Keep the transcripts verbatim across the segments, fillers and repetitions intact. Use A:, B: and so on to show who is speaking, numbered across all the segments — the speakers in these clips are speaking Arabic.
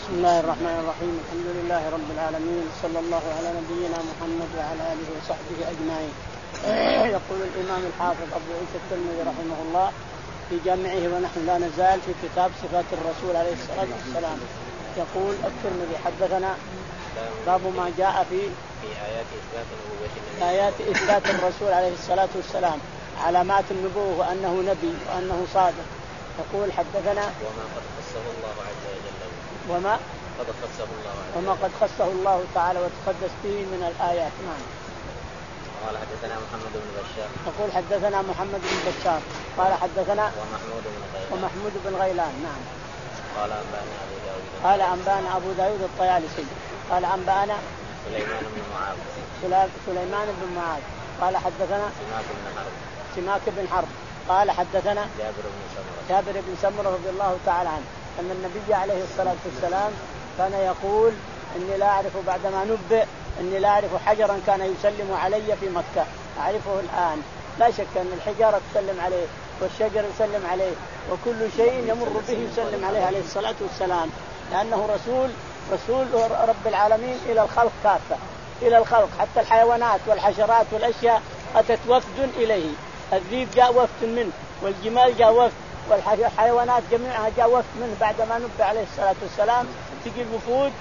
A: بسم الله الرحمن الرحيم. الحمد لله رب العالمين، صلى الله على نبينا محمد وعلى آله وصحبه أجمعين. يقول الإمام الحافظ أبو عيسى الترمذي رحمه الله في جامعه، ونحن لا نزال في كتاب صفات الرسول عليه الصلاة والسلام. يقول الترمذي حدثنا باب ما جاء في
B: آيات إثبات النبوة
A: آيات إثبات الرسول عليه الصلاة والسلام، علامات النبوة وأنه نبي وأنه صادق. يقول حدثنا
B: وما قد خصه الله عز وجل
A: وما
B: قد خصه الله عز وجل
A: وما قد خصه الله تعالى وتقدس به من الآيات. نعم.
B: قال حدثنا محمد بن بشار.
A: يقول حدثنا محمد بن بشار قال حدثنا
B: ومحمود بن غيلان
A: ومحمود بن غيلان. نعم.
B: قال أنبأنا أبو داود
A: قال أنبأنا أبو داود الطيالسي قال أنبأنا
B: سليمان بن معاذ
A: سليمان بن معاذ قال حدثنا
B: سماك بن حرب
A: سماك بن حرب قال حدثنا
B: جابر بن سمرة
A: جابر بن سمرة رضي الله تعالى عنه أن النبي عليه الصلاة والسلام كان يقول إني لا أعرف بعدما نبئ إني لا أعرف حجرا كان يسلم علي في مكة أعرفه الآن. لا شك أن الحجارة تسلم عليه والشجر يسلم عليه وكل شيء يمر به يسلم عليه عليه الصلاة والسلام، لأنه رسول رسول رب العالمين إلى الخلق كافة، إلى الخلق حتى الحيوانات والحشرات والأشياء أتت وفد إليه. الذئب جاء وفد منه، والجمال جاء وفد، والحيوانات جميعها جاء وفد منه بعدما نبئ عليه الصلاة والسلام. تجي الوفود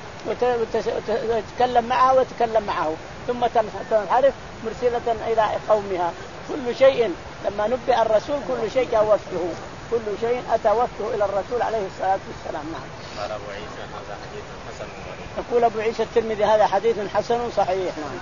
A: وتتكلم معه وتكلم معه ثم تنحرف مرسلة إلى قومها. كل شيء لما نبئ الرسول كل شيء جاء وفده، كل شيء أتى وفده إلى الرسول عليه الصلاة والسلام. نعم.
B: قال أبو عيسى هذا حديث حسن صحيح.
A: يقول أبو عيسى الترمذي هذا حديث حسن صحيح. نعم.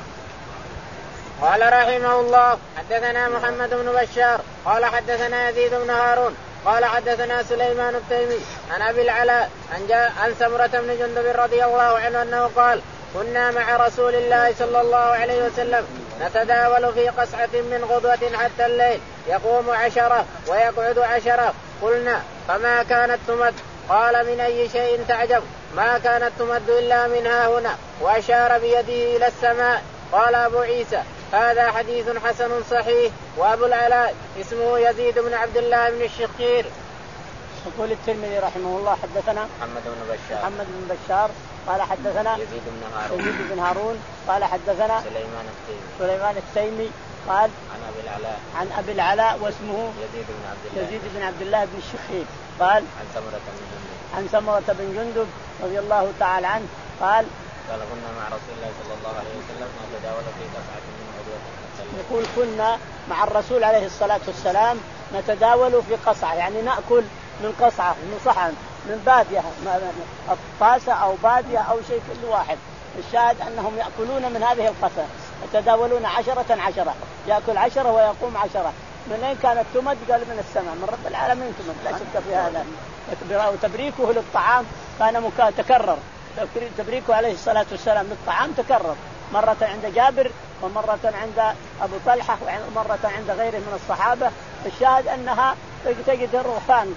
C: قال رحمه الله حدثنا محمد بن بشار قال حدثنا يزيد بن هارون قال حدثنا سليمان التيمي عن أبي العلاء عن, عن سمرة بن جندب رضي الله عنه أنه قال كنا مع رسول الله صلى الله عليه وسلم نتداول في قصعة من غدوة حتى الليل، يقوم عشرة ويقعد عشرة. قلنا فما كانت تمد؟ قال من أي شيء تعجب؟ ما كانت تمد إلا من ها هنا، وأشار بيده إلى السماء. قال أبو عيسى هذا حديث حسن صحيح. وأبو العلاء اسمه يزيد بن عبد الله بن الشخير.
A: يقول الترمذي رحمه الله حدثنا
B: محمد بن بشار
A: محمد بن بشار قال حدثنا
B: يزيد بن هارون
A: يزيد بن هارون قال حدثنا
B: سليمان التيمي
A: سليمان التيمي قال
B: عن أبي العلاء
A: عن أبي العلاء واسمه
B: يزيد بن عبد الله
A: يزيد بن عبد الله بن الشخير قال
B: عن سمرة بن جندب
A: عن سمرة بن جندب رضي الله تعالى عنه قال
B: قال كنا مع رسول الله صلى الله عليه وسلم نتداول في قصعة من غدوة.
A: يقول كنا مع الرسول عليه الصلاة والسلام نتداول في قصعة، يعني نأكل من قصعة من صحن من بادية طاسة أو بادية أو شيء كل واحد. الشاهد أنهم يأكلون من هذه القصعة، يتداولون عشرة عشرة، يأكل عشرة ويقوم عشرة. من أين كانت تمد؟ قال من السماء، من رب العالمين تمد، لا شك في هذا. وتبريكه للطعام كان تكرر، تبريكه عليه الصلاة والسلام للطعام تكرر، مرة عند جابر ومرة عند أبو طلحة ومرة عند غيره من الصحابة. الشاهد أنها تجد الرغفان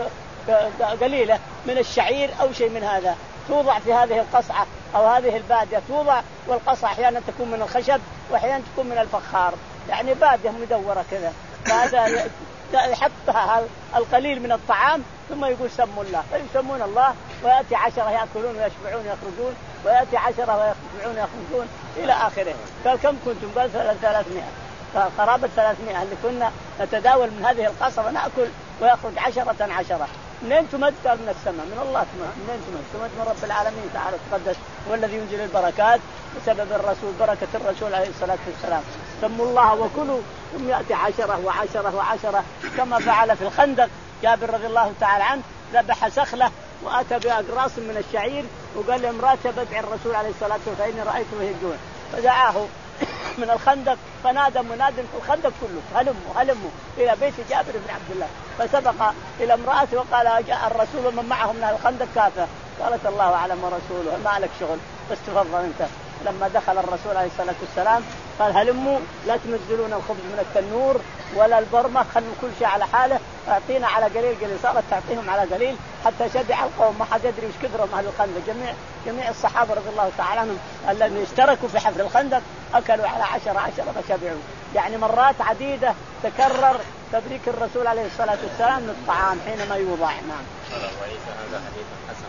A: قليلة من الشعير أو شيء من هذا توضع في هذه القصعة أو هذه البادية توضع، والقصعة أحيانا تكون من الخشب وأحيانا تكون من الفخار، يعني بادية مدورة كذا، فهذا يحطها القليل من الطعام ثم يقول سموا الله، فيسمون الله ويأتي عشرة يأكلون ويشبعون يخرجون، ويأتي عشرة ويشبعون يخرجون إلى آخره. قال كم كنتم؟ قال ثلاثمائة، قرابة ثلاثمائة اللي كنا نتداول من هذه القصبة نأكل ويخرج عشرة عشرة. منين تمد؟ قال من السماء، من الله تمد. منين تمد؟ تمد من رب العالمين تعالى تقدس، والذي ينزل البركات بسبب الرسول، بركة الرسول عليه الصلاة والسلام. سموا الله وكلوا، ثم يأتي عشرة وعشرة وعشرة كما فعل في الخندق. جابر رضي الله تعالى عنه ذبح سخلة وأتى بأقراص من الشعير وقال لامرأته بدع الرسول عليه الصلاة والسلام فإني رأيته يهجون، فدعاه من الخندق فنادى مناد في الخندق كله هلموا هلموا إلى بيت جابر بن عبد الله، فسبق إلى امرأته وقال جاء الرسول ومن معه من الخندق كافة. قالت الله أعلم ورسوله ما لك شغل، بس تفضل أنت. لما دخل الرسول عليه الصلاة والسلام قال هلموا لا تنزلون الخبز من التنور ولا البرمة، خلوا كل شيء على حاله، أعطينا على قليل قليل. صارت تعطيهم على قليل حتى شبع القوم، ما حد يدري وش كثرهم أهل الخندق. جميع جميع الصحابة رضي الله تعالى عنهم الذين اشتركوا في حفر الخندق أكلوا على عشرة عشرة فشبعوا. يعني مرات عديدة تكرر تبريك الرسول عليه الصلاة والسلام للطعام حينما يوضع. نعم.
B: هذا حديث حسن.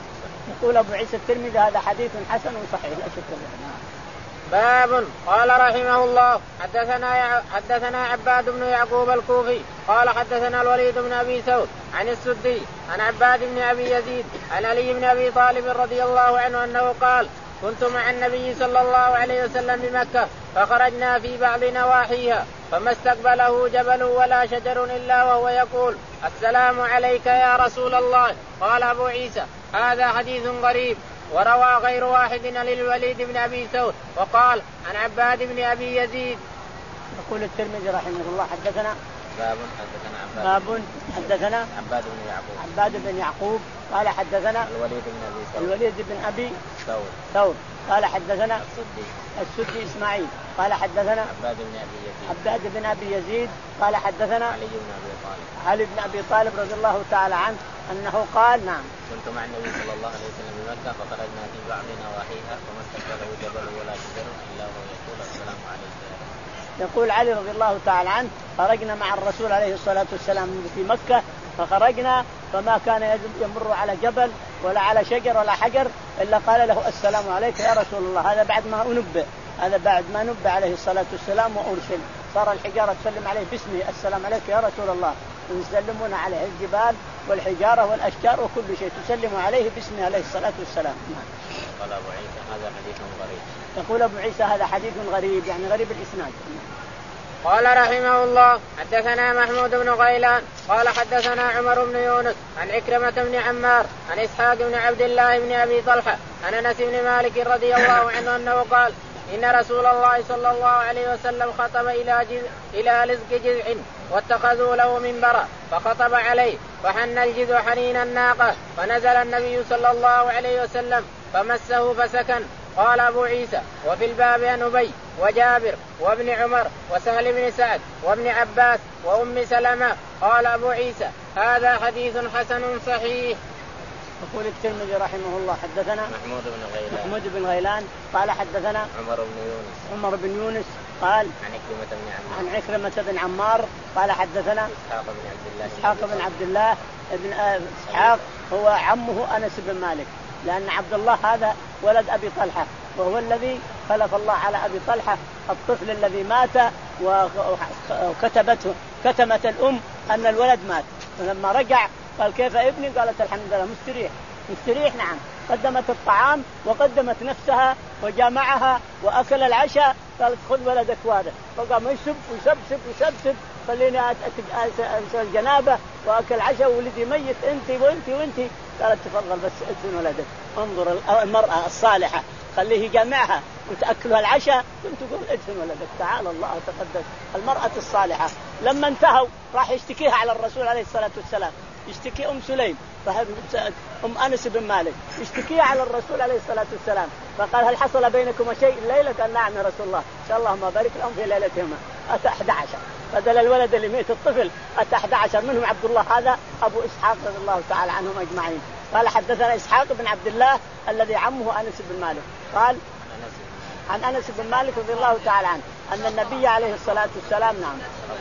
A: يقول أبو عيسى الترمذي هذا حديث حسن صحيح لا شك له.
C: باب. قال رحمه الله حدثنا حدثنا عباد بن يعقوب الكوفي قال حدثنا الوليد بن ابي ثور عن السدي عن عباد بن ابي يزيد عن علي بن ابي طالب رضي الله عنه انه قال كنت مع النبي صلى الله عليه وسلم بمكة فخرجنا في بعض نواحيها فما استقبله جبل ولا شجر إلا وهو يقول السلام عليك يا رسول الله. قال أبو عيسى هذا حديث غريب. وروى غير واحد للوليد بن أبي ثور وقال عن عباد بن أبي يزيد.
A: يقول الترمذي رحمه الله حدثنا
B: باب حدثنا عباد
A: باب حدثنا
B: عباد بن يعقوب
A: عباد بن يعقوب قال حدثنا
B: الوليد بن أبي ثور
A: الوليد بن أبي
B: ثور
A: ثور قال حدثنا
B: السدي
A: السدي إسماعيل قال حدثنا
B: عباد بن أبي يزيد
A: عباد بن أبي يزيد قال حدثنا
B: علي بن أبي طالب
A: علي بن أبي طالب رضي الله تعالى عنه أنه قال نعم
B: كنت مع النبي صلى الله عليه وسلم بمكة فخرجنا في بعض نواحيها فما استقبله جبل ولا شجر إلا وهو يقول السلام عليك.
A: يقول علي رضي الله تعالى عنه خرجنا مع الرسول عليه الصلاة والسلام في مكة فخرجنا فما كان يمر على جبل ولا على شجر ولا حجر إلا قال له السلام عليك يا رسول الله. هذا بعد ما أنبئ هذا بعد ما نبئ عليه الصلاة والسلام وأرسل صار الحجارة تسلم عليه باسمه السلام عليك يا رسول الله. يسلمون عليه الجبال والحجارة والأشجار وكل شيء تسلم عليه باسمه عليه الصلاة والسلام.
B: قال أبو عيسى هذا حديث غريب.
A: يقول أبو عيسى هذا حديث غريب يعني غريب الإسناد.
C: قال رحمه الله حدثنا محمود بن غيلان قال حدثنا عمر بن يونس عن عكرمة بن عمار عن إسحاق بن عبد الله بن أبي طلحة عن أنس بن مالك رضي الله عنه أنه قال إن رسول الله صلى الله عليه وسلم خطب إلى جذع إلى لزق جذع واتخذوا له منبرا فخطب عليه فحن الجذع حنين الناقة فنزل النبي صلى الله عليه وسلم فمسه فسكن. قال أبو عيسى وفي الباب عن أبي وجابر وابن عمر وسهل بن سعد وابن عباس وأم سلمة. قال أبو عيسى هذا حديث حسن صحيح.
A: يقول الترمذي رحمه الله حدثنا
B: محمود بن غيلان
A: محمود بن غيلان قال حدثنا
B: عمر بن يونس
A: عمر بن يونس قال
B: عن عكرمة بن عمار
A: عن عكرمة بن عمار قال حدثنا
B: إسحاق بن عبد الله
A: إسحاق بن عبد الله ابن إسحاق هو عمه أنس بن مالك لأن عبد الله هذا ولد أبي طلحة وهو الذي خلف الله على أبي طلحة الطفل الذي مات وكتبته كتمت الأم أن الولد مات. فلما رجع قال كيف ابني؟ قالت الحمد لله مستريح مستريح. نعم قدمت الطعام وقدمت نفسها وجامعها وأكل العشاء. قالت خذ ولدك وهذا فقام يسب ويسبسب ويسبسب خليني أسوي الجنابة وأكل عشاء وولدي ميت أنت وأنت وأنت. قالت تفضل بس ادفن ولدك. انظر المرأة الصالحة خليه يجمعها وتأكلها العشاء ثم تقول ادفن ولدك. تعالى الله تقدس المرأة الصالحة. لما انتهوا راح يشتكيها على الرسول عليه الصلاة والسلام يشتكي أم سليم أم أنس بن مالك يشتكيها على الرسول عليه الصلاة والسلام فقال هل حصل بينكما شيء الليلة؟ قال نعم يا رسول الله إن شاء الله ما بارك لهم في ليلتهما. أتى أحد عشر بدل الولد اللي ميت الطفل أتى أحد عشر منهم عبد الله هذا أبو إسحاق رضي الله تعالى عنهم أجمعين. قال حدثنا إسحاق بن عبد الله الذي عمه أنس بن مالك قال عن أنس بن مالك رضي الله تعالى عنه أن النبي عليه الصلاة والسلام نعم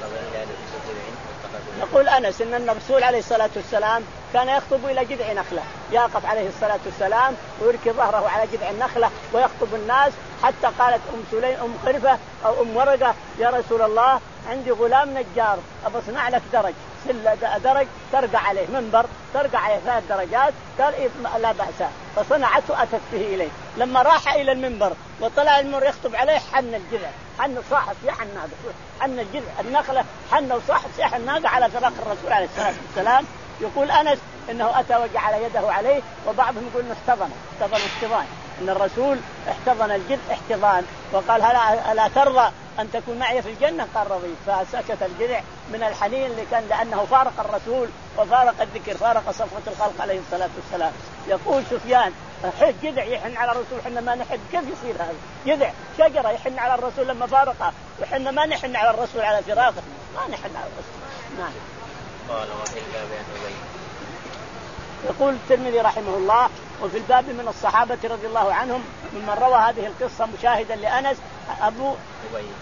A: يقول أنس إن الرسول عليه الصلاة والسلام كان يخطب إلى جذع نخلة يقف عليه الصلاة والسلام ويركي ظهره على جذع النخلة ويخطب الناس حتى قالت أم سليم أم قرفة أو أم ورقة يا رسول الله عندي غلام نجار أبصنع لك درج سل درج ترقى عليه منبر ترقى عليه ثلاث درجات. قال إيه لا بأس فصنعته أتت به إليه. لما راح إلى المنبر وطلع المنبر يخطب عليه حن الجذع حن صاحب يحن الناقة حن الجذع النخلة حن وصاحب يحن الناقة على فراق الرسول عليه الصلاة والسلام. يقول أنس إنه أتى وجعل يده عليه وبعضهم يقول إنه احتضن احتضن احتضان إن الرسول احتضن الجذع احتضان وقال هلا ألا ترضى أن تكون معي في الجنة؟ قال رضيت. فسكت الجذع من الحنين اللي كان لأنه فارق الرسول وفارق الذكر فارق صفوة الخلق عليه الصلاة والسلام. يقول سفيان جذع يحن على الرسول حنا ما نحن كيف يصير هذا؟ جذع شجرة يحن على الرسول لما فارقه وحنا ما نحن على الرسول على فراقه ما نحن على الرسول. نعم.
B: قال وفي الباب عن أبي
A: يقول الترمذي رحمه الله وفي الباب من الصحابة رضي الله عنهم ممن روى هذه القصة مشاهدا لأنس أبو
B: أبي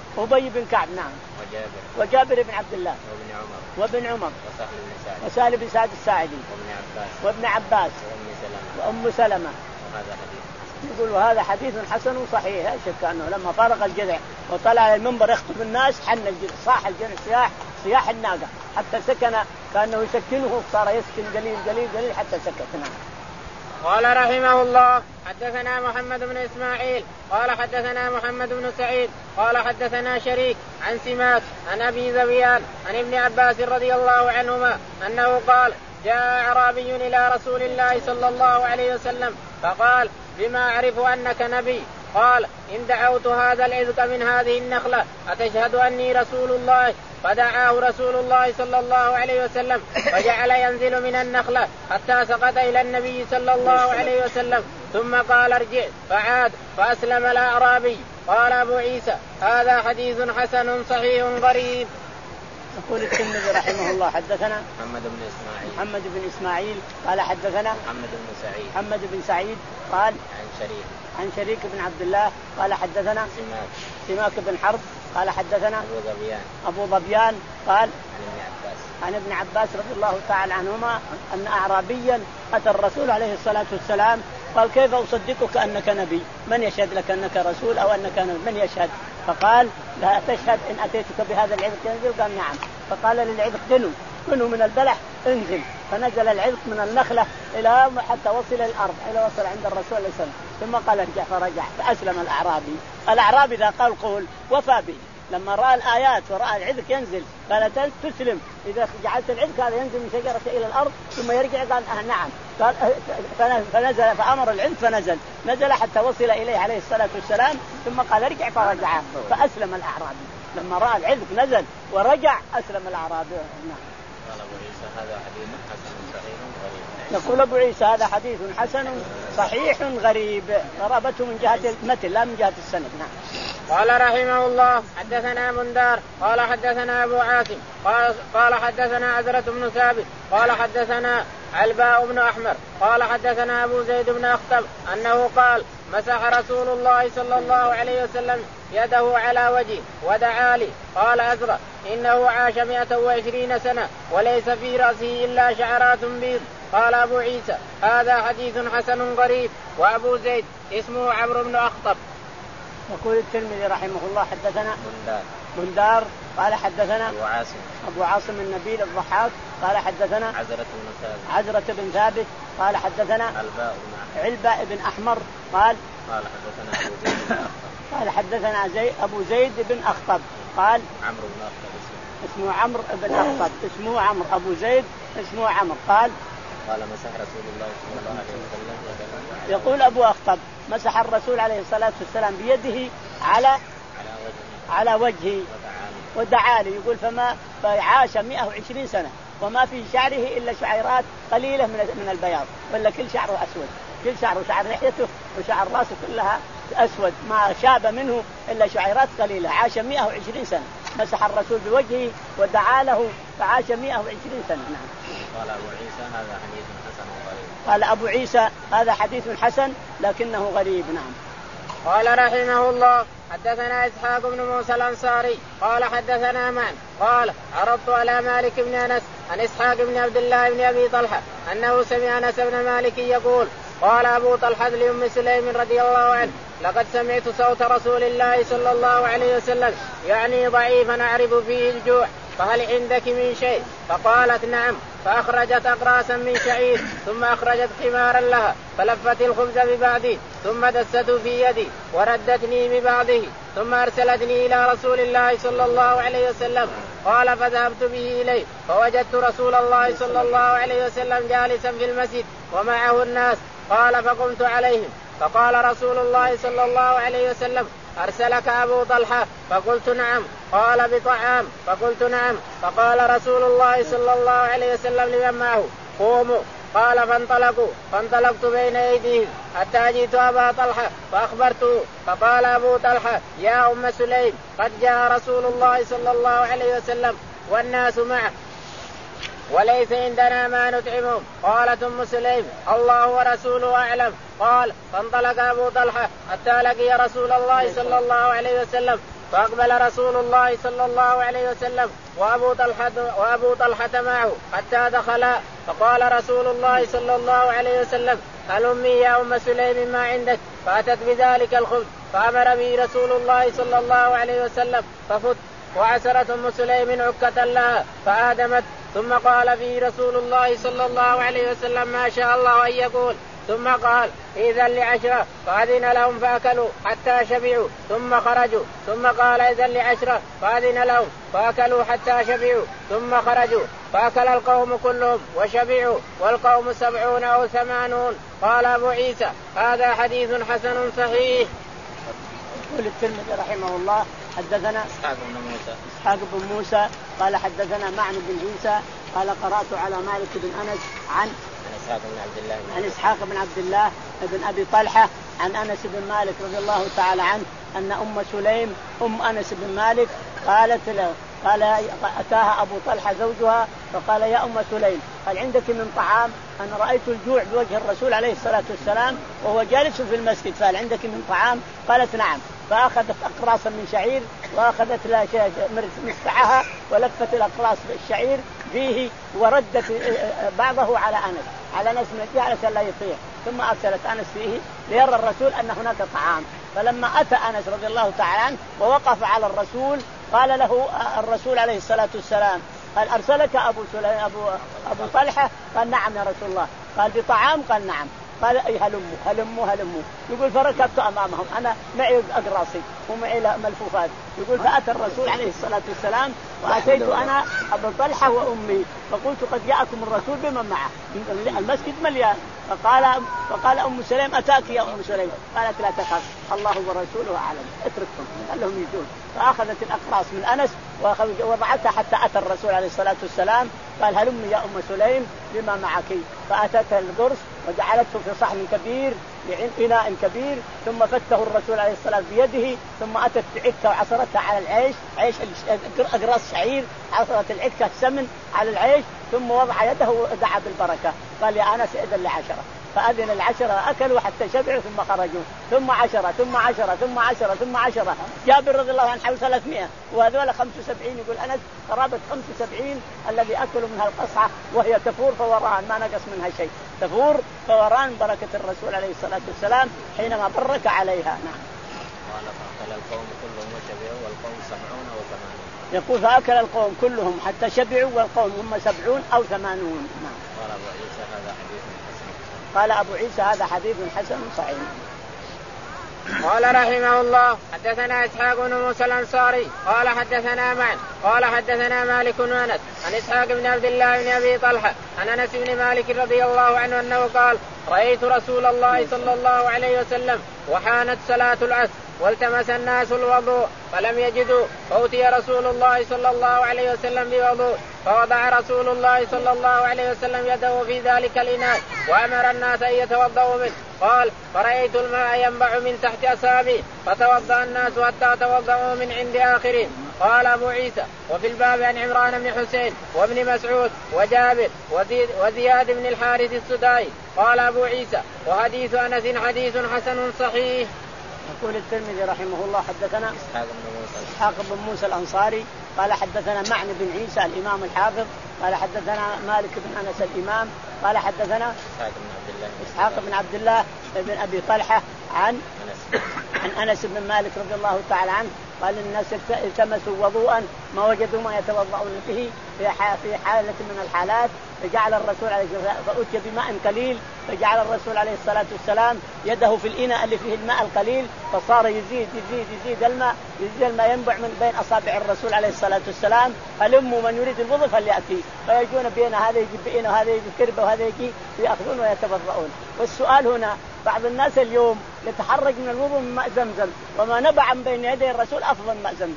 A: أبي بن كعب نعم.
B: وجابر
A: وجابر بن عبد الله.
B: وابن عمر.
A: وابن عمر.
B: وسهل بن سعد.
A: وسهل بن سعد الساعدي.
B: وابن عباس.
A: وابن عباس.
B: وأم سلمة.
A: وأم سلمة.
B: وهذا حديث.
A: يقول وهذا حديث حسن صحيح. لا شك أنه لما فرغ الجذع وطلع المنبر يخطب الناس حن الجذع صاح الجذع صياح صياح الناقة حتى سكن كأنه يسكنه صار يسكن قليل قليل قليل حتى سكت. نعم.
C: قال رحمه الله حدثنا محمد بن إسماعيل قال حدثنا محمد بن سعيد قال حدثنا شريك عن سماك عن أبي ذبيان عن ابن عباس رضي الله عنهما أنه قال جاء أعرابي إلى رسول الله صلى الله عليه وسلم فقال بما أعرف أنك نبي؟ قال إن دعوت هذا العذق من هذه النخلة أتشهد أني رسول الله؟ فدعاه رسول الله صلى الله عليه وسلم فجعل ينزل من النخلة حتى سقط إلى النبي صلى الله عليه وسلم ثم قال ارجع فعاد فأسلم الأعرابي. قال أبو عيسى هذا حديث حسن صحيح غريب.
A: يقول الترمذي رحمه الله حدثنا
B: محمد بن إسماعيل.
A: محمد بن إسماعيل قال حدثنا
B: محمد بن سعيد.
A: محمد بن سعيد قال
B: عن شريك.
A: عن شريك بن عبد الله قال حدثنا
B: سماك.
A: سماك بن حرب قال حدثنا
B: أبو ظبيان.
A: أبو ظبيان قال
B: عن ابن عباس.
A: عن ابن عباس رضي الله تعالى عنهما أن أعرابيا أتى الرسول عليه الصلاة والسلام قال كيف أصدقك أنك نبي؟ من يشهد لك أنك رسول أو أنك نبي؟ من يشهد؟ فقال لا تشهد إن أتيتك بهذا العذق ينزل؟ قال نعم. فقال للعذق دنو دنو من البلح انزل. فنزل العذق من النخلة إلى حتى وصل الأرض إلى وصل عند الرسول صلى الله عليه وسلم ثم قال ارجع فرجع فأسلم الأعرابي. الأعرابي إذا قال قول وفى به لما رأى الآيات ورأى العذق ينزل قال تسلم إذا جعلت العذق هذا ينزل من شجرة إلى الأرض ثم يرجع قال آه نعم. قال فنزل فأمر العذق فنزل نزل حتى وصل إليه عليه الصلاة والسلام ثم قال ارجع فرجع فأسلم الأعرابي. لما رأى العذق نزل ورجع أسلم الأعرابي. نعم.
B: قال أبو عيسى هذا حديث حسن صحيح غريب.
A: يقول أبو عيسى هذا حديث حسن صحيح غريب غرابته من جهة المتن لا من جهة السند. نعم.
C: قال رحمه الله حدثنا مندار قال حدثنا أبو عاصم قال, قال حدثنا عزرة بن ثابت قال حدثنا علباء بن أحمر قال حدثنا أبو زيد بن أخطب أنه قال مسح رسول الله صلى الله عليه وسلم يده على وجهه ودعا لي. قال أزرع إنه عاش مئة وعشرين سنة وليس في رأسه إلا شعرات بيض. قال أبو عيسى هذا حديث حسن غريب. وأبو زيد اسمه عمرو بن أخطب.
A: يقول الترمذي رحمه الله حدثنا
B: بندار.
A: بندار قال حدثنا
B: أبو عاصم.
A: أبو عاصم النبيل الضحاك قال حدثنا
B: عزرة بن ثابت.
A: عزرة بن ثابت قال حدثنا
B: علباء بن أحمر.
A: علباء بن أحمر قال
B: قال حدثنا أبو زيد بن أخطب.
A: قال حدثنا زي أبو زيد بن أخطب قال
B: عمرو بن أخطب
A: اسمه عمرو بن أخطب اسمه عمرو أبو زيد اسمه عمرو قال
B: قال مسح رسول الله صلى الله عليه وسلم يده.
A: يقول أبو أخطب مسح الرسول عليه الصلاة والسلام بيده على
B: على وجهه
A: على وجهه ودعا لي. يقول فما فعاش مئة وعشرين سنة وما في شعره إلا شعيرات قليلة من من البياض ولا كل شعره أسود كل شعره شعر لحيته وشعر راسه كلها أسود ما شاب منه إلا شعيرات قليلة. عاش مئة وعشرين سنة مسح الرسول بوجهه ودعا له فعاش مئة وعشرين سنة. نعم.
B: قال أبو عيسى هذا حديث حسن غريب.
A: قال أبو عيسى هذا حديث حسن لكنه غريب. نعم.
C: قال رحمه الله حدثنا إسحاق بن موسى الأنصاري قال حدثنا معن قال عرضت على مالك بن أنس عن إسحاق بن عبد الله بن أبي طلحة أنه سمع أنس بن مالك يقول قال أبو طلحة لأم سليم رضي الله عنه لقد سمعت صوت رسول الله صلى الله عليه وسلم يعني ضعيفا أعرف فيه الجوع فهل عندك من شيء؟ فقالت نعم. فأخرجت أقراصا من شعير ثم أخرجت حمارا لها فلفت الخبز ببعضه ثم دسته في يدي وردتني ببعضه ثم أرسلتني إلى رسول الله صلى الله عليه وسلم. قال فذهبت به إليه فوجدت رسول الله صلى الله عليه وسلم جالسا في المسجد ومعه الناس. قال فقمت عليهم فقال رسول الله صلى الله عليه وسلم أرسلك أبو طلحة؟ فقلت نعم. قال بطعام؟ فقلت نعم. فقال رسول الله صلى الله عليه وسلم لمن معه قوموا. قال فانطلقوا فانطلقت بين أيديهم حتى جئت أبا طلحة فأخبرته فقال أبو طلحة يا أم سليم قد جاء رسول الله صلى الله عليه وسلم والناس معه وليس عندنا ما نطعمهم. قالت أم سليم الله ورسوله أعلم. قال فانطلق أبو طلحة حتى لقي رسول الله صلى الله عليه وسلم فأقبل رسول الله صلى الله عليه وسلم وأبو طلحة, وأبو طلحة معه حتى دخلا، فقال رسول الله صلى الله عليه وسلم هلمي يا أم سليم ما عندك، فأتت بذلك الخبز فأمر به رسول الله صلى الله عليه وسلم ففت، وعسرت أم سليم عكة لها فآدمت، ثم قال فيه رسول الله صلى الله عليه وسلم ما شاء الله أن يقول، ثم قال إذن لعشرة، فأذن لهم فأكلوا حتى شبعوا ثم خرجوا، ثم قال إذن لعشرة، فأذن لهم فأكلوا حتى شبعوا ثم خرجوا، فأكل القوم كلهم وشبعوا والقوم سبعون أو ثمانون. قال أبو عيسى هذا حديث حسن صحيح.
A: يقول الترمذي رحمه الله حدثنا
B: إسحاق بن موسى
A: إسحاق بن موسى قال حدثنا معن بن عيسى قال قرأت على مالك بن أنس عن
B: إسحاق بن عبد الله
A: عن إسحاق بن عبد الله بن أبي طلحة عن أنس بن مالك رضي الله تعالى عنه أن أم سليم أم أنس بن مالك قالت له قال أتاها أبو طلحة زوجها فقال يا أم سليم هل عندك من طعام؟ أنا رأيت الجوع بوجه الرسول عليه الصلاة والسلام وهو جالس في المسجد، فهل عندك من طعام؟ قالت نعم، فأخذت أقراصا من شعير وأخذت لها مسعها ولفت الأقراص بالشعير فيه وردت بعضه على أنس على أنس من الجهة علشان لا يطيع، ثم أرسلت أنس فيه ليرى الرسول أن هناك طعام. فلما أتى أنس رضي الله تعالى عنه ووقف على الرسول قال له الرسول عليه الصلاة والسلام قال أرسلك أبو سليم أبو أبو طلحة؟ قال نعم يا رسول الله. قال بطعام؟ قال نعم. قال أي هلموا هلموا هلموا. يقول فركبت أمامهم أنا معي أقراصي ومعي ملفوفات. يقول فأتى الرسول عليه الصلاة والسلام وأتيت أنا أبو طلحة وأمي فقلت قد جاءكم الرسول بمن معه، المسجد مليان. فقال فقال أم سليم أتاك يا أم سليم؟ قالت لا تخاف الله ورسوله أعلم اتركهم قال يجون. فأخذت الأقراص من أنس ووضعتها حتى أتى الرسول عليه الصلاة والسلام قال هلم يا أم سليم بما معك. فأتت القرص وجعلته في صحن كبير بإناء كبير ثم فته الرسول عليه الصلاة بيده ثم أتت بعكة وعصرتها على العيش، عيش أقراص شعير، عصرت العكة السمن على العيش ثم وضع يده ودعا بالبركة. قال يا أنس إذن لعشرة، فأذن العشرة أكلوا حتى شبعوا ثم خرجوا، ثم عشرة ثم عشرة ثم عشرة ثم عشرة. جابر رضي الله عنه حول ثلاثمائة وهذول خمس وسبعين. يقول أنس قرابة خمس وسبعين الذي أكلوا منها القصعة وهي تفور فوران ما نقص منها شيء، تفور فوران بركة الرسول عليه الصلاة والسلام حينما برك عليها. نعم.
B: قال فأكل القوم كلهم وشبعوا والقوم سبعون أو ثمانون.
A: يقول فأكل القوم كلهم حتى شبعوا والقوم هم سبعون أو ثمانون. نعم.
B: قال أبو عيسى هذا حديث حسن.
A: قال أبو عيسى هذا حديث حسن صحيح.
C: قال رحمه الله حدثنا إسحاق بن موسى الأنصاري قال حدثنا معن قال حدثنا مالك بن أنس عن إسحاق بن عبد الله بن أبي طلحة عن أنس بن مالك رضي الله عنه أنه قال رأيت رسول الله صلى الله عليه وسلم وحانت صلاة العصر والتمس الناس الوضوء فلم يجدوا فأتي رسول الله صلى الله عليه وسلم بوضوء فوضع رسول الله صلى الله عليه وسلم يده في ذلك الإناء وأمر الناس أن يتوضأوا منه. قال فرأيت الماء ينبع من تحت أصابعي فتوضأ الناس حتى توضأوا من عند آخرين. قال أبو عيسى وفي الباب عن عمران بن حسين وابن مسعود وجابر وزياد بن الحارث السدائي. قال أبو عيسى وحديث أنس حديث حسن صحيح.
A: يقول الترمذي رحمه الله حدثنا
B: إسحاق بن موسى
A: إسحاق بن موسى الأنصاري قال حدثنا معن بن عيسى الإمام الحافظ قال حدثنا مالك بن أنس الإمام قال حدثنا
B: إسحاق بن عبد الله
A: إسحاق بن عبد الله بن أبي طلحة عن عن أنس بن مالك رضي الله تعالى عنه قال الناس التمسوا وضوءا ما وجدوا ما يتوضؤون به في في حالة من الحالات فجعل الرسول عليه الصلاة والسلام فأتي بماء قليل فجعل الرسول عليه الصلاة والسلام يده في الإناء اللي فيه الماء القليل فصار يزيد يزيد يزيد الماء يزيد الماء ينبع من بين أصابع الرسول عليه الصلاة والسلام. فلموا من يريد الوضوء فليأتي فيجون بين هذا يجيب بين وهذا يجيب كربة وهذا يجي يأخذون ويتوضؤون. والسؤال هنا بعض الناس اليوم يتحرج من الوضوء من ماء زمزم وما نبع من بين يدي الرسول أفضل ماء زمزم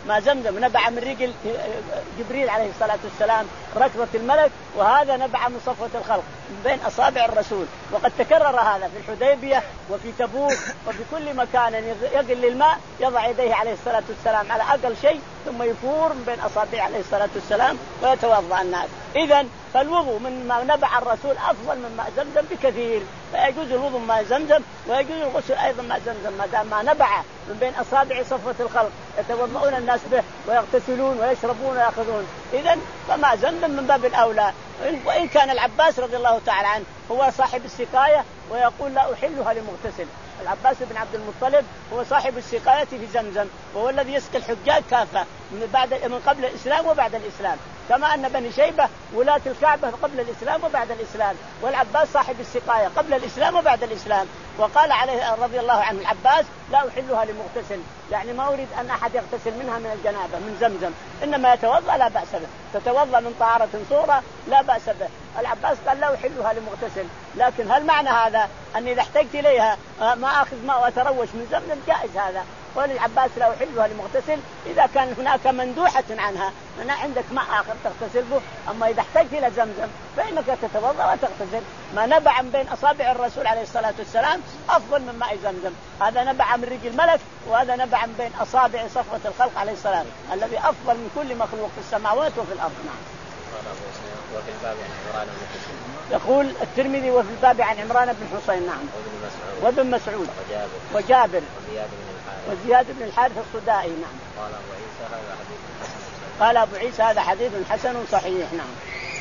A: ما زمزم نبع من رجل جبريل عليه الصلاة والسلام ركضة الملك، وهذا نبع من صفوة الخلق من بين أصابع الرسول. وقد تكرر هذا في الحديبية وفي تبوك وفي كل مكان يقل الماء يضع يديه عليه الصلاة والسلام على أقل شيء ثم يفور من بين أصابعه عليه الصلاة والسلام ويتوضأ الناس. إذن فالوضوء من ما نبع الرسول أفضل من ماء زمزم بكثير، فيجوز الوضوء ماء زمزم ويجوز الغسل أيضا ماء زمزم ما دام ما نبع من بين أصابع صفوة الخلق يتوضؤون الناس به ويغتسلون ويشربون ويأخذون. إذن فماء زمزم من باب الأولى. وإن كان العباس رضي الله تعالى عنه هو صاحب السقاية ويقول لا أحلها لمغتسل. العباس بن عبد المطلب هو صاحب السقاية في زمزم، وهو الذي يسقي الحجاج كافة من بعد من قبل الإسلام وبعد الإسلام، كما أن بني شيبة ولاة الكعبة قبل الإسلام وبعد الإسلام، والعباس صاحب السقاية قبل الإسلام وبعد الإسلام. وقال عليه رضي الله عنه العباس لا أحلها لمغتسل، يعني ما أريد أن أحد يغتسل منها من الجنابة من زمزم، إنما يتوضأ لا بأس به، تتوضأ من طهارة صورة لا بأس به. العباس قال لا أحلها لمغتسل، لكن هل معنى هذا أن إذا احتجت إليها ما أخذ ماء وأتروش من زمزم؟ جائز هذا. قال العباس لا أحلها لمغتسل إذا كان هناك مندوحة عنها، أنا عندك ماء آخر تغتسل به، أما إذا احتجت إلى زمزم فإنك تتوضأ وتغتسل. ما نبع من بين أصابع الرسول عليه الصلاة والسلام أفضل من ماء زمزم، هذا نبع من رجل الملك وهذا نبع من بين أصابع صفوة الخلق عليه السلام الذي أفضل من كل مخلوق في السماوات وفي الأرض. نعم.
B: وفي الباب عن عمران بن حسين
A: يقول الترمذي وفي الباب عن عمران بن حسين. نعم. وابن مسعود وجابر, وجابر وزياد بن الحارث الصدائي. نعم.
B: قال أبو عيسى هذا حديث حسن.
A: قال أبو عيسى هذا حديث حسن صحيح. نعم.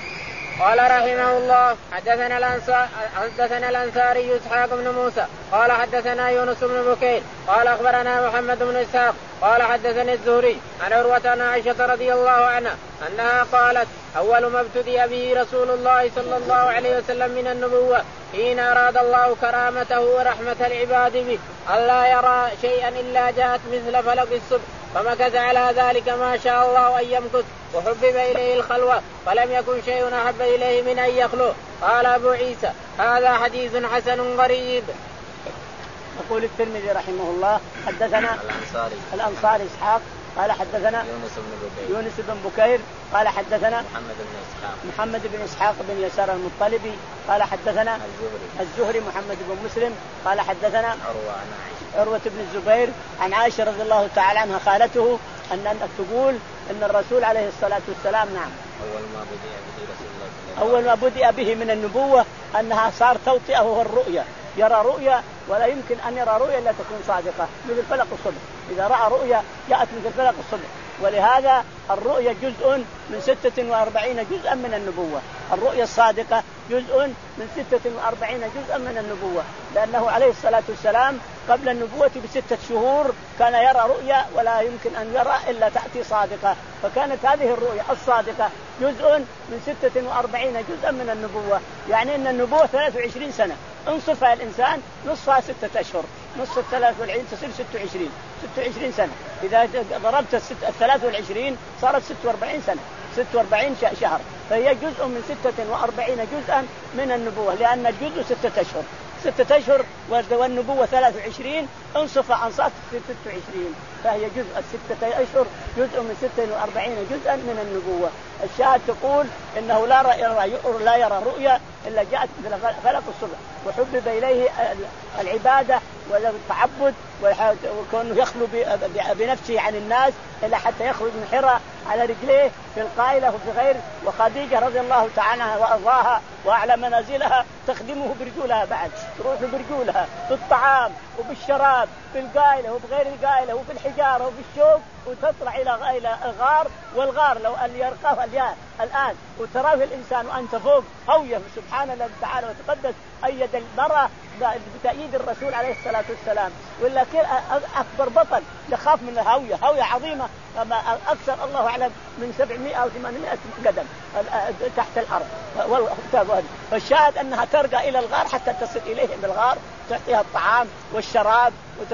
C: قال رحمه الله حدثنا الأنصار حدثنا الأنصاري إسحاق بن موسى قال حدثنا يونس بن بكير قال أخبرنا محمد بن إسحاق قال حدثني الزهري عن عروة عن عائشة رضي الله عنها أنها قالت أول ما ابتدأ به رسول الله صلى الله عليه وسلم من النبوة حين أراد الله كرامته ورحمة العباد به ألا يرى شيئا إلا جاءت مثل فلق الصبح، فمكث على ذلك ما شاء الله أن يمكث، وحبب إليه الخلوة فلم يكن شيء أحب إليه من أن يخلو. قال أبو عيسى هذا حديث حسن غريب.
A: يقول الترمذي رحمه الله حدثنا
B: الأنصاري
A: الأنصاري إسحاق قال حدثنا
B: يونس بن بكير
A: يونس بن بكير قال حدثنا
B: محمد بن إسحاق
A: محمد بن إسحاق بن يسار المطلبي قال حدثنا
B: الزهري
A: الزهري محمد بن مسلم قال حدثنا
B: عروة عن عائشة
A: عروة بن الزبير عن عائشة رضي الله تعالى عنها خالته أن أن تقول أن الرسول عليه الصلاة والسلام نعم
B: أول ما بدأ به رسول الله
A: أول ما بدأ به من النبوة أنها صار توطئه هو الرؤيا، يرى رؤيا ولا يمكن أن يرى رؤيا إلا تكون صادقة مثل فلق الصبح، إذا رأى رؤيا جاءت مثل فلق الصبح. ولهذا الرؤيا جزء من ستة وأربعين جزءا من النبوة، الرؤيا الصادقة جزء من ستة وأربعين جزءا من النبوة، لأنه عليه الصلاة والسلام قبل النبوة بستة شهور كان يرى رؤيا ولا يمكن أن يرى إلا تأتي صادقة، فكانت هذه الرؤيا الصادقة جزء من ستة وأربعين جزءا من النبوة، يعني أن النبوة ثلاث وعشرين سنة انصفها الإنسان نصفها ستة أشهر، نصف الثلاث والعشرين تصير ستة وعشرين ستة وعشرين سنة، إذا ضربت الثلاث والعشرين صارت ستة وأربعين سنة ستة وأربعين شهر، فهي جزء من ستة وأربعين جزءا من النبوة، لأن الجزء ستة أشهر ستة أشهر والنبوة ثلاث وعشرين انصف عن صارت ستة وعشرين، فهي جزء الستة أشهر جزء من ستة وأربعين جزءا من النبوة. الشاهد تقول إنه لا يرى لا يرى رؤيا إلا جاءت فلق الصبح، وحبب إليه العبادة والتعبد وكونه يخلو بنفسه عن الناس إلا حتى يخرج من حراء على رجليه في القائلة وفي غير. وخديجة رضي الله تعالى عنها وأرضاها وأعلى منازلها تخدمه برجولها، بعد تروح برجولها بالطعام وبالشراب بالقائلة وبغير القائلة وبالحجارة وبالشوك، وتطلع إلى إلى الغار، والغار لو أن يرقاه الآن وتراه الإنسان وأنت فوق هوية سبحان الله تعالى وتقدس أيد المرأة بتأييد الرسول عليه الصلاة والسلام، ولا أكبر بطل يخاف من الهوية، هوية عظيمة أكثر الله أعلم من سبعمائة أو ثمانمائة قدم تحت الأرض. فالشاهد أنها ترقى إلى الغار حتى تصل إليه بالغار، تعطيها الطعام والشراب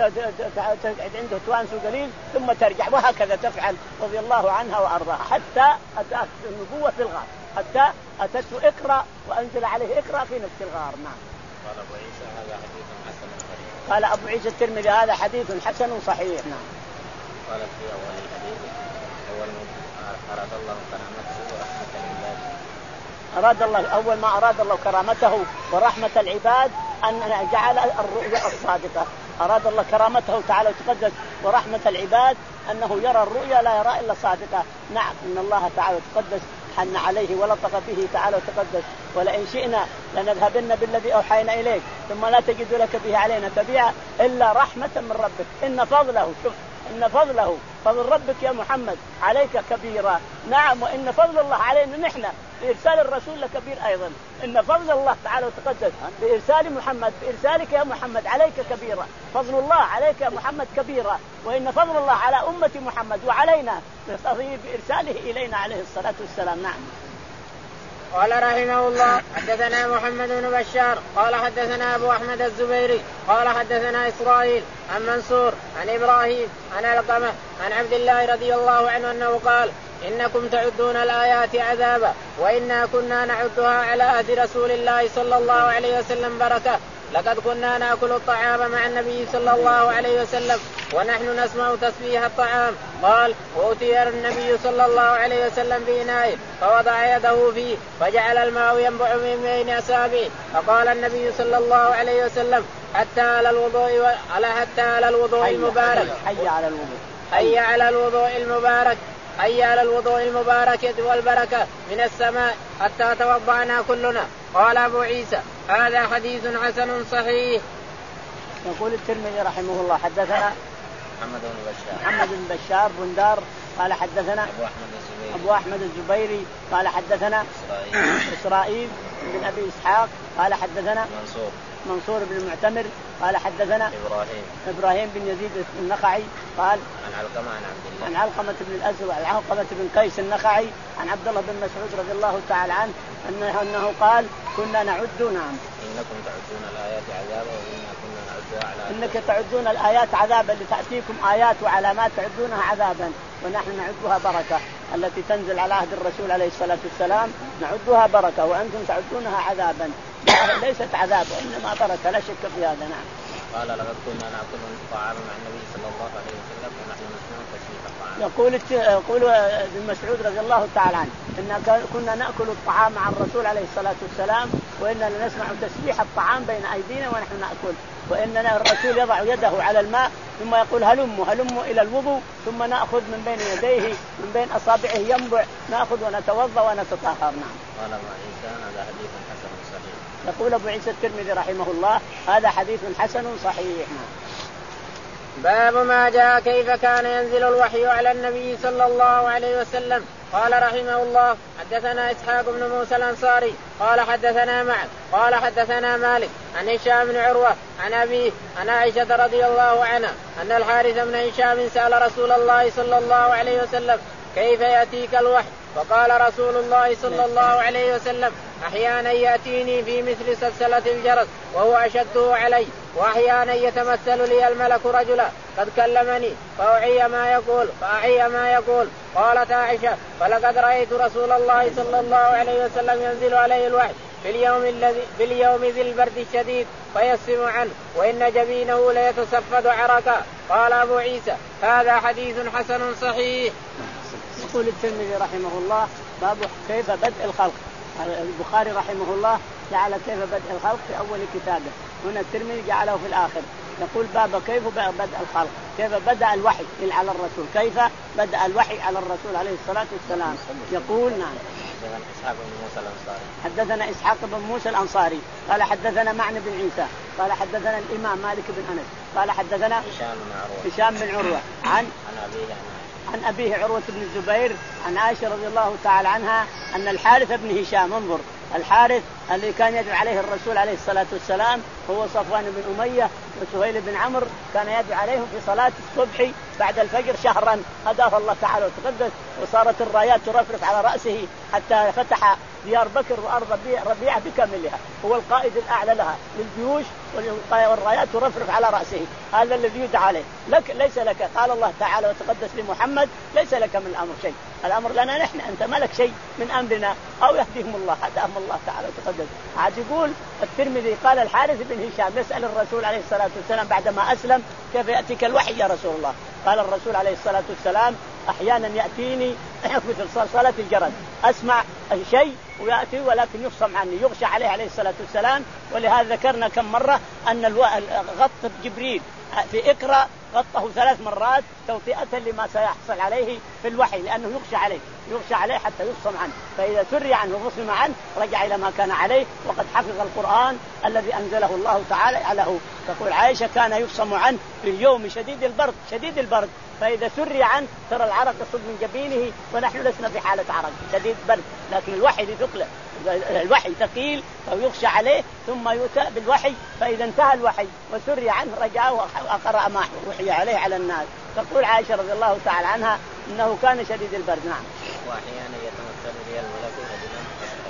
A: وتقعد عنده توانس قليل ثم ترجع، وهكذا تفعل رضي الله عنها وأرضاها حتى أتت النبوة في الغار، حتى أتته اقرأ وأنزل عليه اقرأ في نفس الغار. نعم.
B: قال أبو عيسى هذا حديث حسن صحيح.
A: قال أبو عيسى الترمذي هذا حديث حسن صحيح. نعم.
B: قالت في أول الحديث أول أراد الله كرامته ورحمة العباد.
A: أراد الله أول ما أراد الله كرامته ورحمة العباد أن جعل الرؤيا الصادقة. أراد الله كرامته تعالى وتقدس ورحمة العباد أنه يرى الرؤيا لا يرى إلا صادقة. نعم إن الله تعالى وتقدس حن عليه ولطف به تعالى وتقدس ولئن شئنا لنذهبن بالذي أوحينا إليك ثم لا تجد لك به علينا تبيعا إلا رحمة من ربك إن فضله شوف إن فضله فضل ربك يا محمد عليك كبيرا. نعم وإن فضل الله علينا نحن بإرسال الرسول لكبير أيضا. إن فضل الله تعالى وتقدس بإرسال محمد بإرسالك يا محمد عليك كبيرا. فضل الله عليك يا محمد كبيرا وإن فضل الله على أمة محمد وعلينا بإرساله إلينا عليه الصلاة والسلام. نعم.
C: قال رحمه الله حدثنا محمد بن بشار قال حدثنا أبو أحمد الزبيري قال حدثنا إسرائيل عن منصور عن إبراهيم عن علقمة عن عبد الله رضي الله عنه أنه قال إنكم تعدون الآيات عذابا وإنا كنا نعدها على عهد رسول الله صلى الله عليه وسلم بركة. لقد كنا نأكل الطعام مع النبي صلى الله عليه وسلم ونحن نسمع تسبيح الطعام. قال وأتي النبي صلى الله عليه وسلم بإناء فوضع يده فيه فجعل الماء ينبع من بين أصابعه فقال النبي صلى الله عليه وسلم حتى على الوضوء على حتى على الوضوء المبارك
A: حي على الوضوء
C: حي على الوضوء المبارك حي على الوضوء المبارك والبركة من السماء حتى توضعنا كلنا. قال أبو عيسى هذا حديث حسن صحيح.
A: يقول الترمذي رحمه الله حدثنا
B: محمد بن بشار
A: محمد بن بشار بندار قال حدثنا
B: أبو أحمد الزبيري
A: أبو أحمد الزبيري قال حدثنا
B: إسرائيل
A: إسرائيل بن أبي إسحاق قال حدثنا
B: منصور
A: منصور بن المعتمر قال حدثنا
B: إبراهيم
A: إبراهيم بن يزيد النخعي قال
B: عن علقمة عن عبد الله
A: عن علقمة بن الأسود عن علقمة بن قيس النخعي عن عبد الله بن مسعود رضي الله تعالى عنه أنه, أنه قال كنا نعد نعم
B: إنكم تعدون الآيات عذابا وإنا كنا نعدها على
A: إنك تعدون الآيات عذابا لتأتيكم آيات وعلامات تعدونها عذابا ونحن نعدها بركة. التي تنزل على عهد الرسول عليه الصلاة والسلام نعدها بركة وأنتم تعدونها عذابا. ليست عذاب وإنما بركة لا شك في هذا. نعم.
B: قال لقد كنا نأكل الطعام مع النبي صلى الله عليه وسلم ونحن نسمع تسبيح الطعام.
A: يقول يقول ابن مسعود رضي الله تعالى عنه إن كنا نأكل الطعام مع الرسول عليه الصلاة والسلام وإننا نسمع تسبيح الطعام بين أيدينا ونحن نأكل وإننا الرسول يضع يده على الماء ثم يقول هلموا هلموا إلى الوضوء ثم نأخذ من بين يديه من بين أصابعه ينبع نأخذ ونتوضأ ونتطهر. نعم.
B: قال أبو عيسى هذا حديث حسن صحيح.
A: يقول أبو عيسى الترمذي رحمه الله هذا حديث حسن صحيح.
C: باب ما جاء كيف كان ينزل الوحي على النبي صلى الله عليه وسلم. قال رحمه الله حدثنا إسحاق بن موسى الأنصاري قال حدثنا معن قال حدثنا مالك عن هشام بن عروة عن أبيه عن عائشة رضي الله عنها أن الحارث بن هشام سأل رسول الله صلى الله عليه وسلم كيف يأتيك الوحي فقال رسول الله صلى الله عليه وسلم أحيانا يأتيني في مثل سلسلة الجرس وهو أشده علي وأحيانا يتمثل لي الملك رجلا قد كلمني فأعي ما يقول فأعي ما يقول. قالت عائشة فلقد رأيت رسول الله صلى الله عليه وسلم ينزل عليه الوحي في اليوم الذي في اليوم ذي البرد الشديد فيسم عنه وإن جبينه ليتصفد عرقا. قال أبو عيسى هذا حديث حسن صحيح.
A: يقول الترمذي رحمه الله باب كيف بدء الخلق. البخاري رحمه الله جعل كيف بدء الخلق في أول كتابه هنا الترمذي جعله في الآخر. يقول باب كيف بدء الخلق كيف بدأ الوحي على الرسول كيف بدأ الوحي على الرسول عليه الصلاة والسلام. يقول نعم
B: إسحاق بن موسى الأنصاري
A: حدثنا إسحاق بن موسى الأنصاري قال حدثنا معن بن عيسى قال حدثنا الإمام مالك بن أنس قال حدثنا
B: هشام بن عروة
A: هشام بن عروة عن
B: عن أبيه
A: عن أبيه عروة بن الزبير عن عائشة رضي الله تعالى عنها أن الحارث بن هشام انظر الحارث اللي كان يدعو عليه الرسول عليه الصلاة والسلام هو صفوان بن أمية وسهيل بن عمرو كان يدعو عليهم في صلاة الصبح بعد الفجر شهرا هداه الله تعالى وتقدس وصارت الرايات ترفرف على رأسه حتى فتح ديار بكر وأرض ربيعة بكاملها هو القائد الأعلى لها للجيوش والرايات ترفرف على رأسه. هذا الذي يدعى عليه لك ليس لك قال الله تعالى وتقدس لمحمد ليس لك من الأمر شيء الأمر لنا نحن أنت ما لك شيء من أمرنا أو يهديهم الله هداهم الله تعالى وتقدس. عاد يقول الترمذي قال الحارث بن هشام يسأل الرسول عليه الصلاة والسلام بعدما أسلم كيف يأتيك الوحي يا رسول الله قال الرسول عليه الصلاة والسلام أحيانا يأتيني مثل صلصلة الجرس، أسمع شيء ويأتي ولكن يفصم عني، يغشى عليه عليه الصلاة والسلام. ولهذا ذكرنا كم مرة أن غط جبريل في اقرأ غطه ثلاث مرات توطئة لما سيحصل عليه في الوحي، لأنه يغشى عليه يغشى عليه حتى يفصم عنه، فإذا سري عنه وفصم عنه رجع إلى ما كان عليه، وقد حفظ القرآن الذي أنزله الله تعالى له. تقول عائشة كان يفصم عنه في اليوم شديد البرد شديد البرد، فإذا سري عنه ترى العرق يصب من جبينه، ونحن لسنا في حالة عرق شديد برد، لكن الوحي لثقله الوحي ثقيل فيغشى عليه ثم يؤتى بالوحي، فإذا انتهى الوحي وسري عنه رجع وقرأ ما وحي عليه على الناس. تقول عائشة رضي الله تعالى عنها إنه كان شديد البرد. نعم.
B: وأحيانا يتمثل لي الملك أجلا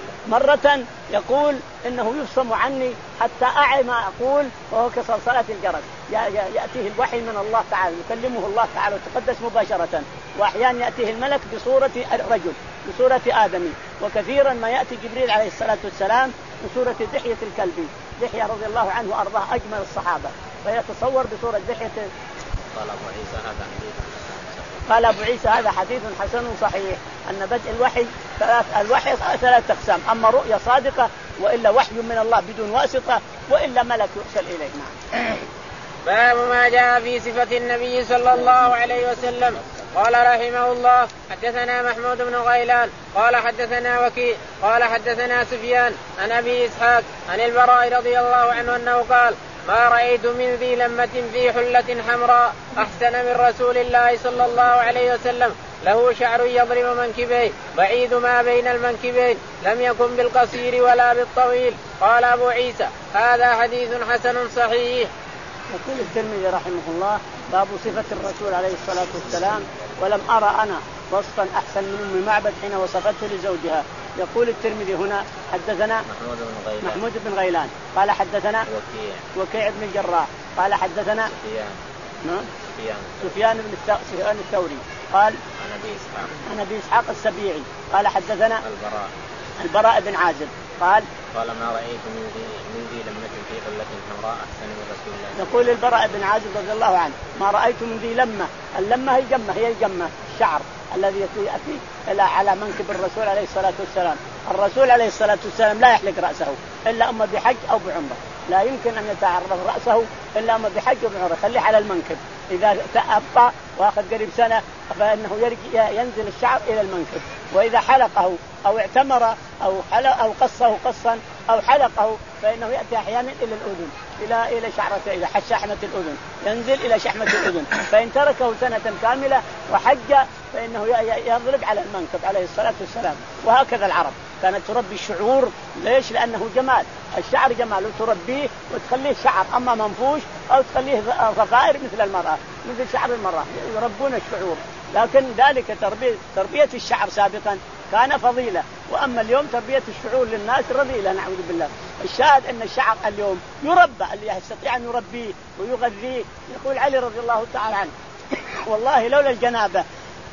A: مرة يقول إنه يفصم عني حتى أعي ما أقول، وهو كصلصلة الجرس، يأتيه الوحي من الله تعالى يكلمه الله تعالى وتقدس مباشرة. وأحيانا يأتيه الملك بصورة رجل بصورة آدمي، وكثيرا ما يأتي جبريل عليه الصلاة والسلام بصورة دحية الكلبي. دحية رضي الله عنه وأرضاه أجمل الصحابة، فيتصور بصورة دحية.
B: قال أبو عيسى هذا حديث
A: قال أبو عيسى هذا حديث حسن صحيح أن بدء الوحي ثلاث الوحي ثلاث أقسام، أما رؤيا صادقة وإلا وحي من الله بدون واسطة وإلا ملك يرسل إليه. نعم.
C: باب ما جاء في صفة النبي صلى الله عليه وسلم. قال رحمه الله حدثنا محمود بن غيلان قال حدثنا وكيع قال حدثنا سفيان عن أبي إسحاق عن البراء رضي الله عنه أنه قال ما رأيت من ذي لمة في حلة حمراء أحسن من رسول الله صلى الله عليه وسلم، له شعر يضرب منكبيه بعيد ما بين المنكبين، لم يكن بالقصير ولا بالطويل. قال أبو عيسى هذا حديث حسن صحيح.
A: يقول الترمذي رحمه الله باب صفة الرسول عليه الصلاة والسلام، ولم أرى أنا وصفا أحسن من أم معبد حين وصفته لزوجها. يقول الترمذي هنا حدثنا
B: محمود بن غيلان,
A: محمود بن غيلان قال حدثنا
B: وكيع
A: وكيع بن الجراح قال حدثنا
B: سفيان
A: نعم
B: سفيان
A: سفيان بن سفيان الثوري قال
B: عن أبي إسحاق
A: عن أبي إسحاق السبيعي قال حدثنا
B: البراء
A: البراء بن عازب قال
B: قال ما رأيت من ذي من ذي لمة في حلة حمراء أحسن من رسول الله.
A: يقول البراء بن عازب رضي الله عنه ما رأيت من ذي لمة، اللمة هي الجمة هي الجمة الشعر الذي يأتي إلى على منكب الرسول عليه الصلاة والسلام. الرسول عليه الصلاة والسلام لا يحلق رأسه إلا أما بحج أو بعمرة، لا يمكن أن يتعرض رأسه إلا أما بحج أو بعمرة، خليه على المنكب. إذا تأبطأ وأخذ قريب سنة فإنه يرجع ينزل الشعر إلى المنكب، وإذا حلقه أو اعتمر أو حلق أو قصه قصا أو حلقه فإنه يأتي أحيانا إلى الأذن إلى إلى شعرة إلى شحمة الأذن، ينزل إلى شحمة الأذن. فإن تركه سنة كاملة وحج فإنه يضرب على المنكب عليه الصلاة والسلام. وهكذا العرب كانت تربي الشعور. ليش؟ لأنه جمال، الشعر جمال، وتربيه وتخليه شعر أما منفوش أو تخليه ضفائر مثل المرأة مثل شعر المرأة، يربون الشعور. لكن ذلك تربية تربية الشعر سابقا كان فضيلة، وأما اليوم تربية الشعور للناس رذيلة نعوذ بالله. الشاهد أن الشعر اليوم يربى، اللي يستطيع أن يربيه ويغذيه. يقول علي رضي الله تعالى عنه والله لولا الجنابة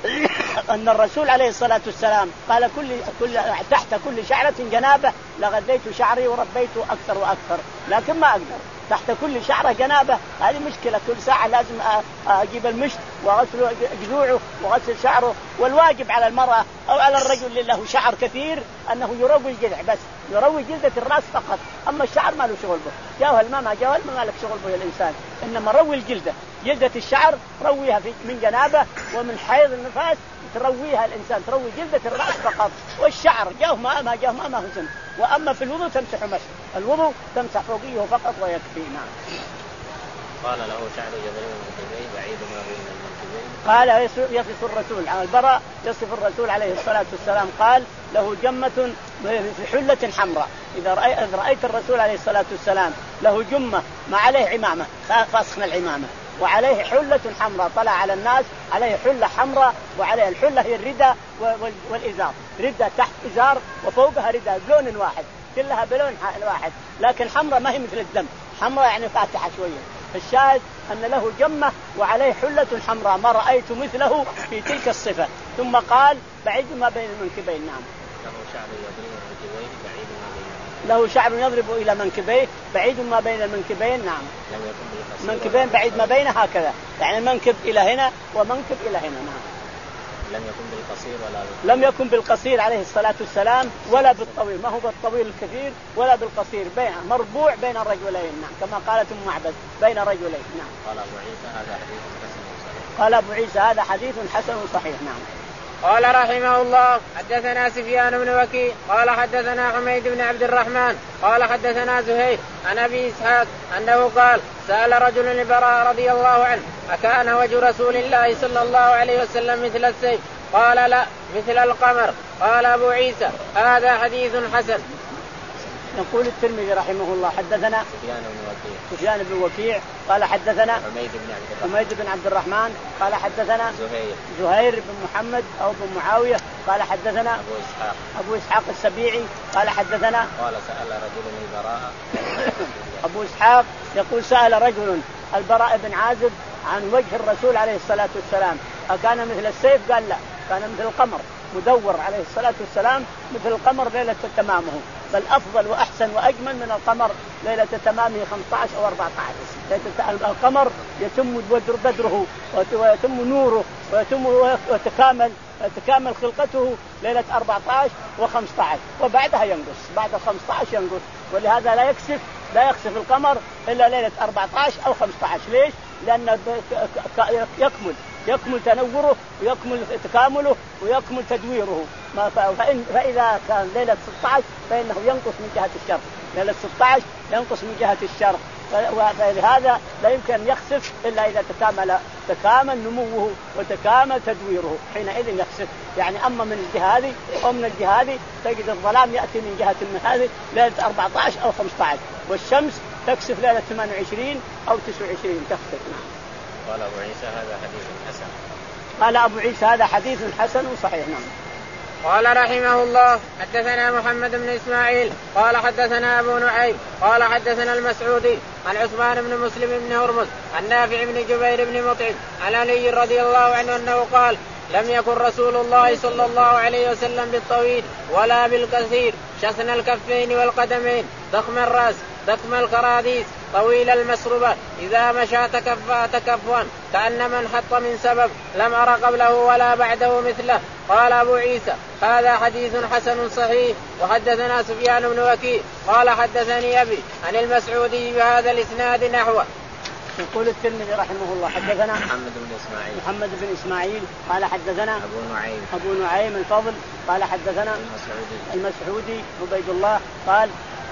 A: أن الرسول عليه الصلاة والسلام قال كل, كل تحت كل شعرة جنابة لغذيت شعري وربيته أكثر وأكثر، لكن ما أقدر تحت كل شعرة جنابة. هذه مشكلة، كل ساعة لازم أجيب المشط وغسل جذوعه وغسل شعره. والواجب على المرأة أو على الرجل اللي له شعر كثير أنه يروي الجذع بس، يروي جلدة الرأس فقط، أما الشعر ما له شغل به. جاهل ما ما جاهل ما لك شغل به الإنسان، إنما روي الجلدة، جلدة الشعر رويها في من جنابة ومن حيض النفاس ترويها الإنسان، تروي جلدة الرأس فقط، والشعر جاه ما ما جاه ما ما هزم. وأما في الوضوء تمسح مسح، الوضوء تمسح فوقيه فقط ويكفي. نعم.
B: قال له شعر يضرب المنكبين بعيد ما بين المنكبين.
A: قال يصف الرسول عن البراء يصف الرسول عليه الصلاة والسلام قال له جمة في حلة حمراء. إذا رأيت الرسول عليه الصلاة والسلام له جمة ما عليه عمامة فاسخن العمامة وعليه حلة حمراء، طلع على الناس عليه حلة حمراء، وعليه الحلة هي الرداء والإزار، رداء تحت إزار وفوقها رداء بلون واحد، كلها بلون واحد، لكن حمراء ما هي مثل الدم، حمراء يعني فاتحة شوية. الشاهد أن له جمة وعليه حلة حمراء ما رأيت مثله في تلك الصفة. ثم قال بعيد ما بين المنكبين. نعم.
B: له شعر يضرب المنكبين بعيد ما بين المنكبين.
A: له شعر يضرب إلى منكبيه بعيد ما بين المنكبين. نعم منكبين بعيد ما بين هكذا يعني منكب إلى هنا ومنكب إلى هنا. نعم
B: لم يكن بالقصير ولا
A: لم يكن بالقصير عليه الصلاة والسلام ولا بالطويل، ما هو بالطويل الكثير ولا بالقصير، بين مربوع بين الرجلين. نعم كما قالت أم معبد بين الرجلين. نعم
B: قال أبو عيسى هذا حديث حسن صحيح.
A: قال أبو عيسى هذا حديث حسن صحيح. نعم
C: قال رحمه الله حدثنا سفيان بن وكيع قال حدثنا حميد بن عبد الرحمن قال حدثنا زهير عن أبي إسحاق أنه قال سأل رجل البراء رضي الله عنه أكان وجه رسول الله صلى الله عليه وسلم مثل السيف؟ قال لا مثل القمر. قال أبو عيسى هذا حديث حسن.
A: يقول الترمذي رحمه الله حدثنا
B: سفيان بن وكيع
A: سفيان بن وكيع قال حدثنا
B: حميد بن عبد الرحمن
A: حميد بن عبد الرحمن قال حدثنا
B: زهير
A: زهير بن محمد أو بن معاوية قال حدثنا
B: أبو إسحاق
A: أبو إسحاق السبيعي قال حدثنا
B: قال سأل رجل البراء
A: أبو إسحاق يقول سأل رجل البراء بن عازب عن وجه الرسول عليه الصلاة والسلام أكان مثل السيف؟ قال لا كان مثل القمر مدور عليه الصلاة والسلام مثل القمر ليلة تمامه، بل أفضل وأحسن وأجمل من القمر ليلة تمامه خمسة عشر أو أربعة عشر. القمر يتم بدره ويتم نوره ويتم ويتكامل تكامل خلقته ليلة أربعة عشر وخمسة عشر وبعدها ينقص، بعد خمسة عشر ينقص، ولهذا لا يكسف لا يكسف القمر إلا ليلة أربعة عشر أو خمسة عشر. ليش؟ لأن يكمل يكمل تنوره ويكمل تكامله ويكمل تدويره. فإن فإذا كان ليلة ستة عشر فإنه ينقص من جهة الشرق، ليلة ستة عشر ينقص من جهة الشرق، فلهذا لا يمكن أن يخسف إلا إذا تكامل تكامل نموه وتكامل تدويره، حينئذ يخسف. يعني أما من الجهة هذه أو من الجهة هذه تجد الظلام يأتي من جهة من هذه ليلة أربعة عشر أو خمسة عشر، والشمس تكسف ليلة ثمانية وعشرين أو تسعة وعشرين تخسف.
B: قال أبو عيسى هذا حديث حسن.
A: قال أبو عيسى هذا حديث حسن صحيح. نعم
C: قال رحمه الله حدثنا محمد بن إسماعيل قال حدثنا أبو نعيم قال حدثنا المسعودي عن عثمان بن مسلم بن هرمز عن نافع بن جبير بن مطعم عن علي رضي الله عنه أنه قال لم يكن رسول الله صلى الله عليه وسلم بالطويل ولا بالكثير شسن الكفين والقدمين ضخم الرأس ضخم الكراديس طويل المسربة إذا مشى تكفى تكفوا كأن من حط من سبب لم أر قبله ولا بعده مثله. قال أبو عيسى هذا حديث حسن صحيح. وحدثنا سفيان بن وكيع قال حدثني أبي عن المسعودي بهذا الإسناد نحوه.
A: يقول الترمذي رحمه الله حدثنا
B: محمد بن إسماعيل
A: محمد بن إسماعيل قال حدثنا
B: أبو نعيم
A: أبو نعيم الفضل قال حدثنا
B: المسعودي
A: المسعودي عبيد الله قال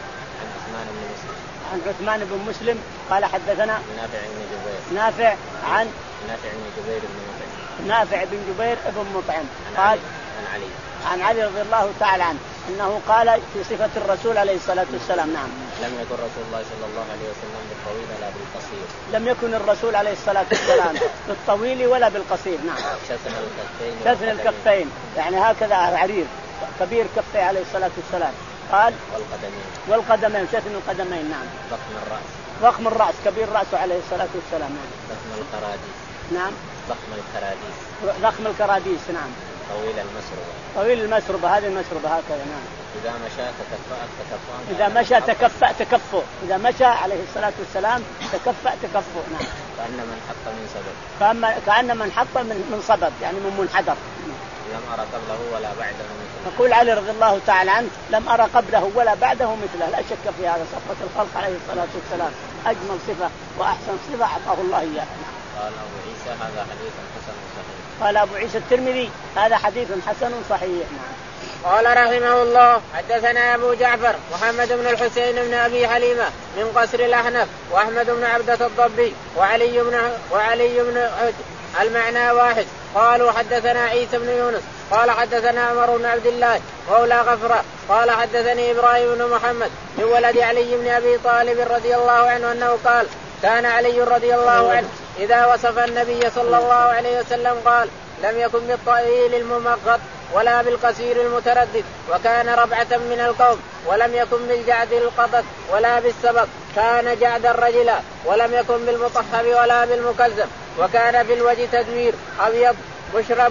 B: عن عثمان بن مسلم
A: عن عثمان بن مسلم قال حدثنا
B: نافع بن جبير
A: نافع عن
B: نافع بن جبير بن مطعم
A: نافع بن جبير بن مطعم
B: قال
A: عن
B: علي
A: عن علي رضي الله تعالى عنه أنه قال في صفة الرسول عليه الصلاة والسلام. نعم
B: لم يكن رسول الله صلى الله عليه وسلم بالطويل ولا بالقصير.
A: لم يكن الرسول عليه الصلاة والسلام بالطويل ولا بالقصير. نعم
B: شسن الكفين
A: شسن الكفين يعني هكذا عريض كبير كفيه عليه الصلاة والسلام. قال
B: والقدمين
A: والقدمين شسن القدمين. نعم
B: ضخم الرأس
A: ضخم الرأس كبير رأسه عليه الصلاة والسلام. نعم
B: ضخم الكراديس
A: نعم
B: ضخم الكراديس
A: ضخم الكراديس. نعم
B: طويل المسربة
A: طويل المسربة هذه المسربة هكذا. نعم
B: إذا مشى تكفأ تكفؤا
A: إذا مشى تكفأ تكفؤ إذا مشى عليه الصلاة والسلام تكفأ تكفؤ. نعم
B: كأن من حط من سبب
A: كأن كأن من حط من من صبب يعني من منحدر.
B: لم أرى قبله ولا بعده مثله.
A: يقول علي رضي الله تعالى عنه لم أرى قبله ولا بعده مثله، لا شك في هذا. صفة الخلق عليه الصلاة والسلام أجمل صفة وأحسن صفة أعطاه الله إياه.
B: قال أبو عيسى هذا حديث حسن صحيح.
A: قال أبو عيسى الترمذي هذا حديث حسن صحيح. نعم
C: قال رحمه الله حدثنا أبو جعفر محمد بن الحسين بن أبي حليمة من قصر الأحنف وأحمد بن عبدة الضبي وعلي بن وعلي بن عد المعنى واحد. قالوا حدثنا عيسى بن يونس قال حدثنا عمر بن عبد الله مولى غفرة قال حدثني إبراهيم بن محمد من ولد علي بن أبي طالب رضي الله عنه أنه قال كان علي رضي الله عنه إذا وصف النبي صلى الله عليه وسلم قال لم يكن بالطويل الممغط ولا بالقصير المتردد وكان ربعة من القوم ولم يكن بالجعد القطط ولا بالسبق كان جعد الرجل ولم يكن بالمطهر ولا بالمكذب وكان في الوجه تدوير أبيض مشرب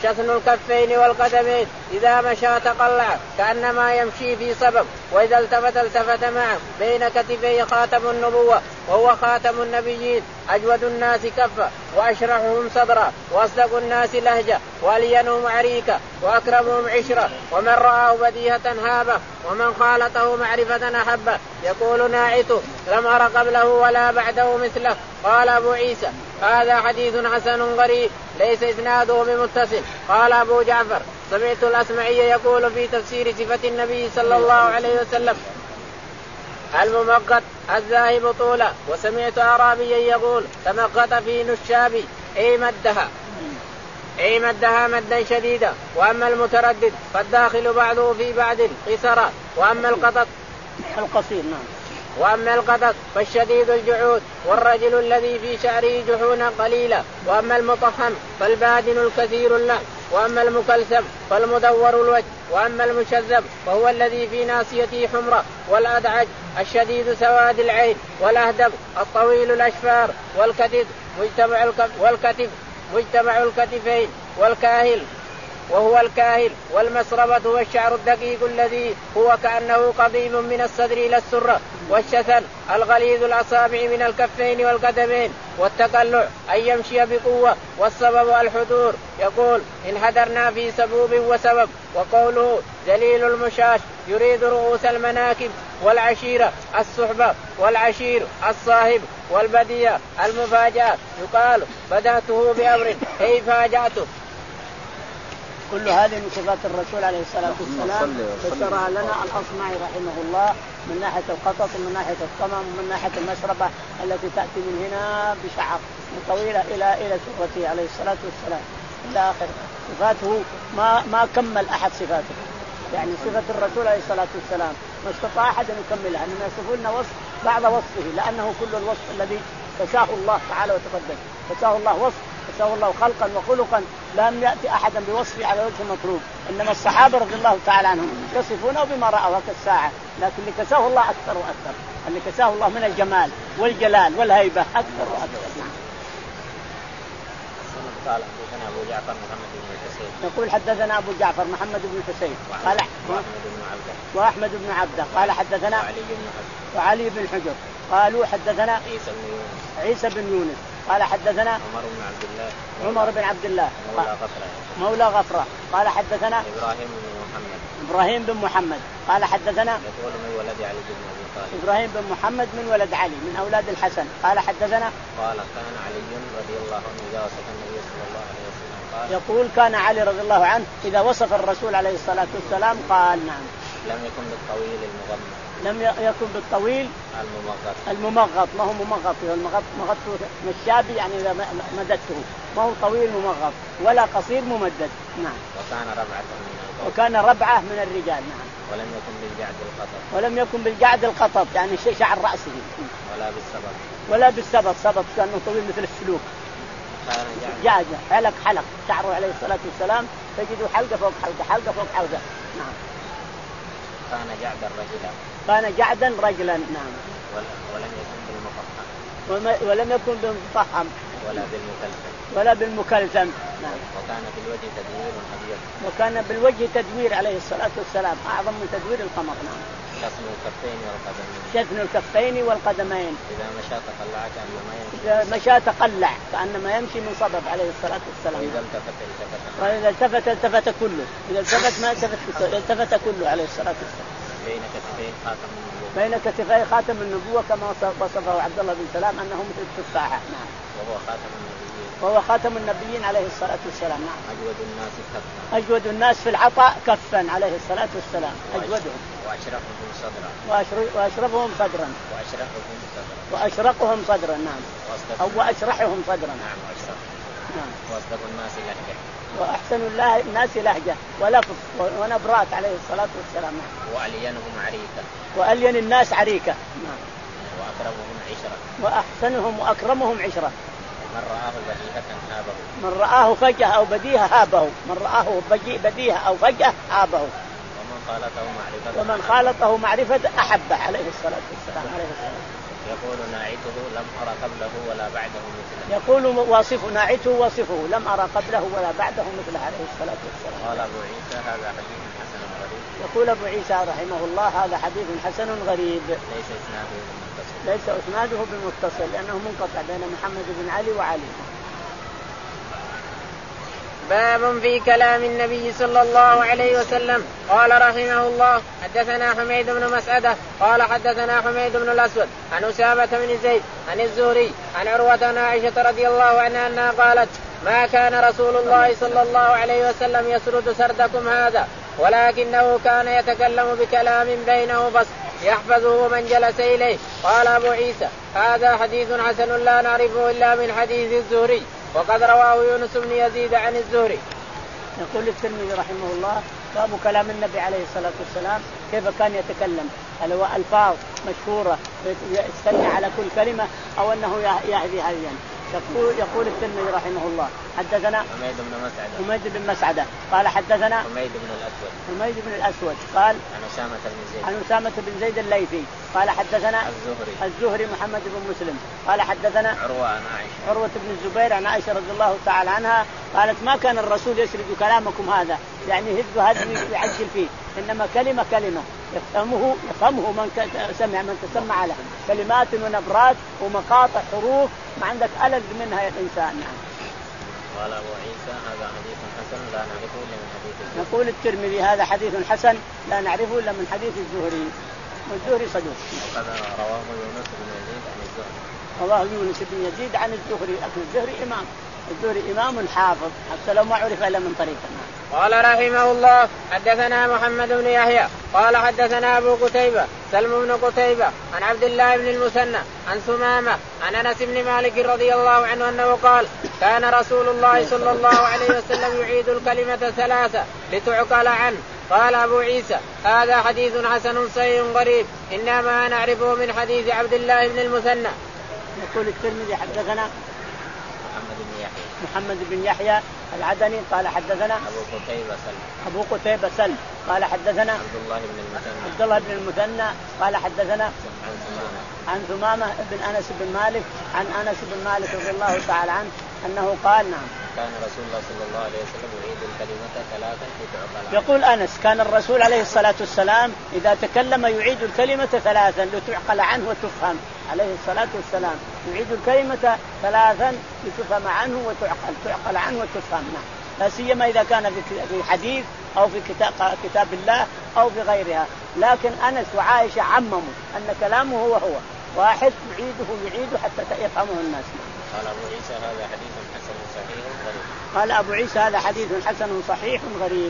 C: شثن الكفين والقدمين، إذا مشى تقلع كأنما يمشي في صبب، وإذا التفت التفت معه، بين كتفيه خاتم النبوة وهو خاتم النبيين، أجود الناس كفا وأشرحهم صدرا وأصدق الناس لهجة وألينهم عريكة وأكرمهم عشرة، ومن رآه بديهة هابه ومن خالطه معرفة أحبه. يقول ناعته لم أر قبله ولا بعده مثله. قال أبو عيسى هذا حديث حسن غريب ليس إسناده بمتصل. قال أبو جعفر سمعت الأسمعي يقول في تفسير صفة النبي صلى الله عليه وسلم الممقت الذاهب طولا، وسمعت أعرابيا يقول تمقت في نشابي أي مدها أي مدها مدا شديدا. وأما المتردد فالداخل بعضه في بعض قصرا. وأما القطط
A: القصير نعم.
C: وأما القطط فالشديد الجعود والرجل الذي في شعره جحونا قليلا. وأما المطهم فالبادن الكثير اللحم. وأما المكلثم فالمدور الوجه. وأما المشذب فهو الذي في ناصيته حمرة. والأدعج الشديد سواد العين. والأهدب الطويل الأشفار. والكتف مجتمع الكف والكتف مجتمع الكتفين. والكاهل وهو الكاهل. والمسربة هو الشعر الدقيق الذي هو كأنه قضيب من الصدر إلى السرة. والشثن الغليظ الأصابع من الكفين والقدمين. والتقلع أن يمشي بقوة. والسبب الحضور. يقول إن حضرنا في سبوب وسبب. وقوله دليل المشاش يريد رؤوس المناكب. والعشيرة الصحبة. والعشير الصاحب. والبدية المفاجأة. يقال بدأته بأمر أي فاجأته.
A: كل هذه من صفات الرسول عليه الصلاة والسلام فسرها لنا الأصمعي رحمه الله من ناحية القطط ومن ناحية الطمم ومن ناحية المشربة التي تأتي من هنا بشعر طويلة إلى إلى سرته عليه الصلاة والسلام إلى آخر صفاته. ما ما كمل أحد صفاته، يعني صفة الرسول عليه الصلاة والسلام ما استطاع أحد أن يكملها، أننا يصفون لنا وصف بعد وصفه، لأنه كل الوصف الذي كساه الله تعالى وتقدم، كساه الله وصف، كساه الله خلقا وخلقا، لم يأتي أحدا بوصفه على وجه المطلوب. إنما الصحابة رضي الله تعالى عنهم يصفونه بما رأوا كالساعة، لكن اللي كساه الله أكثر وأكثر، اللي كساه الله من الجمال والجلال والهيبة أكثر وأكثر.
B: قال حدثنا أبو جعفر محمد بن الحسين.
A: يقول حدثنا أبو جعفر محمد بن الحسين قال
B: وأحمد بن عبده
A: وأحمد بن عبده قال حدثنا
B: وعلي بن حجر
A: وعلي بن حجر قالوا حدثنا
B: عيسى بن يونس
A: عيسى بن يونس قال حدثنا
B: عمر بن عبد الله
A: عمر بن عبد الله
B: مولى غفرة
A: مولى غفرة قال حدثنا
B: إبراهيم بن محمد
A: إبراهيم بن محمد قال حدثنا
B: يقول من ولد علي بن أبي طالب
A: إبراهيم بن محمد من ولد علي من أولاد الحسن قال حدثنا
B: قال كان علي رضي الله عنه إذا وصف النبي صلى الله عليه وسلم قال
A: يقول كان علي رضي الله عنه إذا وصف الرسول عليه الصلاة والسلام قال نعم
B: لم يكن بالطويل المغمض
A: لم يكن بالطويل
B: الممغط
A: الممغط ما هو ممغط المغط مغط مشابي يعني إذا مددته ما هو طويل ممغط ولا قصير ممدد نعم.
B: وكان ربعة من القوم
A: وكان ربعة من الرجال نعم.
B: ولم يكن بالجعد القطط
A: ولم يكن بالجعد القطط يعني شيء شعر رأسه
B: ولا بالسبب
A: ولا بالسبب سبب كأنه طويل مثل السلوك جعد حلق حلق شعره عليه الصلاة والسلام تجد حلقة فوق حلقة حلقة فوق حلقة نعم.
B: كان جعدا رجلا
A: كان جعدا رجلا نعم.
B: ولم يكن بالمفخم
A: ولم يكن بالمفخم
B: ولا بالمكلثم
A: ولا بالمكلثم نعم.
B: وكان بالوجه تدوير أبيض
A: وكان بالوجه تدوير عليه الصلاة والسلام أعظم من تدوير القمر نعم.
B: شثن الكفين والقدمين
A: شثن الكفين والقدمين
B: إذا مشى تقلع كأنما يمشي
A: إذا مشى تقلع كأنما يمشي من صبب عليه الصلاة والسلام.
B: وإذا التفت التفت
A: وإذا التفت التفت كله إذا التفت ما التفت التفت كله عليه الصلاة والسلام.
B: بين كتفيه خاتم النبوة
A: بين كتفيه خاتم النبوة كما وصفه عبد الله بن سلام أنه مثل التفاحة نعم.
B: وهو خاتم النبيين
A: وهو خاتم النبيين عليه الصلاة والسلام نعم.
B: أجود الناس كفا
A: أجود الناس في العطاء كفا عليه الصلاة والسلام أجودهم
B: وأشرفهم صدرا
A: وأشرفهم صدرا
B: وأشرفهم صدرا
A: وأشرقهم صدرا نعم. أو وأشرحهم صدرا
B: نعم وأشرف
A: نعم.
B: وأصدق الناس لهجة
A: وأحسن الله الناس لهجة ولفظ ونبرات عليه الصلاة والسلام نعم.
B: وألينهم عريكة
A: وألين الناس عريكة نعم.
B: وأكرمهم عشرة
A: وأحسنهم وأكرمهم عشرة.
B: من رآه بديهة هابه
A: من رآه فجأة أو بديهة هابه من رآه بديهة أو فجأة هابه
B: ومن خالطه معرفة
A: ومن خالطه معرفة أحبه عليه الصلاة والسلام عليه الصلاة.
B: يقول ناعته لم أرى قبله ولا بعده مثله.
A: يقول واصف ناعته وصفه لم أرى قبله ولا بعده مثله عليه الصلاة والسلام.
B: قال أبو عيسى هذا حديث حسن غريب.
A: يقول أبو عيسى رحمه الله هذا حديث حسن غريب.
B: ليس إسناده بمتصل.
A: ليس إسناده بمتصل لأنه منقطع بين محمد بن علي وعلي.
C: باب في كلام النبي صلى الله عليه وسلم. قال رحمه الله حدثنا حميد بن مسعدة قال حدثنا حميد بن الأسود عن أسامة بن زيد عن الزهري عن عروة عن عائشة رضي الله عنها أنها قالت ما كان رسول الله صلى الله عليه وسلم يسرد سردكم هذا ولكنه كان يتكلم بكلام بينه بس يحفظه من جلس إليه. قال أبو عيسى هذا حديث حسن لا نعرفه إلا من حديث الزهري وقد رواه يونس بن يزيد عن الزهري.
A: يقول الترمذي رحمه الله باب كلام النبي عليه الصلاة والسلام كيف كان يتكلم، هل هو ألفاظ مشهورة يستنى على كل كلمة أو أنه يهدي هديا. يقول يقول الترمذي رحمه الله حدثنا
B: حميد بن مسعدة
A: حميد بن مسعدة قال حدثنا
B: حميد بن الأسود
A: حميد بن الأسود قال
B: عن أسامة بن زيد
A: عن أسامة بن زيد الليثي قال حدثنا
B: الزهري
A: الزهري محمد بن مسلم قال حدثنا
B: عروة عن عائشة
A: عروة بن الزبير عن عائشة رضي الله تعالى عنها قالت ما كان الرسول يسرد كلامكم هذا يعني هز هز يعجل فيه، إنما كلمة كلمة يفهمه يفهمه من سمع من تسمع له كلمات ونبرات ومقاطع حروف ما عندك ألد منها يا الإنسان. نعم.
B: قال أبو عيسى هذا حديث حسن لا نعرفه إلا من حديث الزهري.
A: يقول الترمذي هذا حديث حسن لا نعرفه إلا من حديث الزهري والزهري صدوق.
B: وقد رواه يونس بن يزيد عن الزهري.
A: رواه يونس بن يزيد عن الزهري، لكن الزهري إمام الزهري إمام حافظ حتى لو ما عرف إلا من طريقنا.
C: قال رحمه الله حدثنا محمد بن يحيى قال حدثنا أبو قتيبة سلم بن قتيبة عن عبد الله بن المثنى عن ثمامة عن أنس بن مالك رضي الله عنه أنه قال كان رسول الله صلى الله عليه وسلم يعيد الكلمة ثلاثة لتعقل عنه. قال أبو عيسى هذا حديث حسن صحيح غريب إنما نعرفه من حديث عبد الله بن المثنى.
A: يقول الترمذي حدثنا
B: محمد بن يحيى
A: محمد بن يحيى العدني قال حدثنا
B: أبو قتيبة سلم
A: أبو قتيبة سلم قال حدثنا
B: عبد الله بن المثنى
A: عبد الله بن المثنى قال حدثنا
B: عن ثمامة
A: عن ثمامة بن أنس بن مالك عن أنس بن مالك رضي الله تعالى عنه أنه قال نعم
B: كان رسول الله صلى الله عليه وسلم يعيد الكلمة ثلاثا لتعقل.
A: يقول أنس كان الرسول عليه الصلاة والسلام إذا تكلم يعيد الكلمة ثلاثا لتعقل عنه وتفهم عليه الصلاة والسلام يعيد الكلمة ثلاثا لتفهم عنه وتعقل تعقل عنه وتفهم. نعم. لا سيما إذا كان في حديث أو في كتاب كتاب الله أو في غيرها، لكن أنس وعائشة عمموا أن كلامه هو هو واحد يعيده يعيده حتى يفهمه الناس.
B: قال أبو عيسى هذا حديث حسن صحيح غريب.
A: قال أبو عيسى هذا حديث حسن صحيح غريب.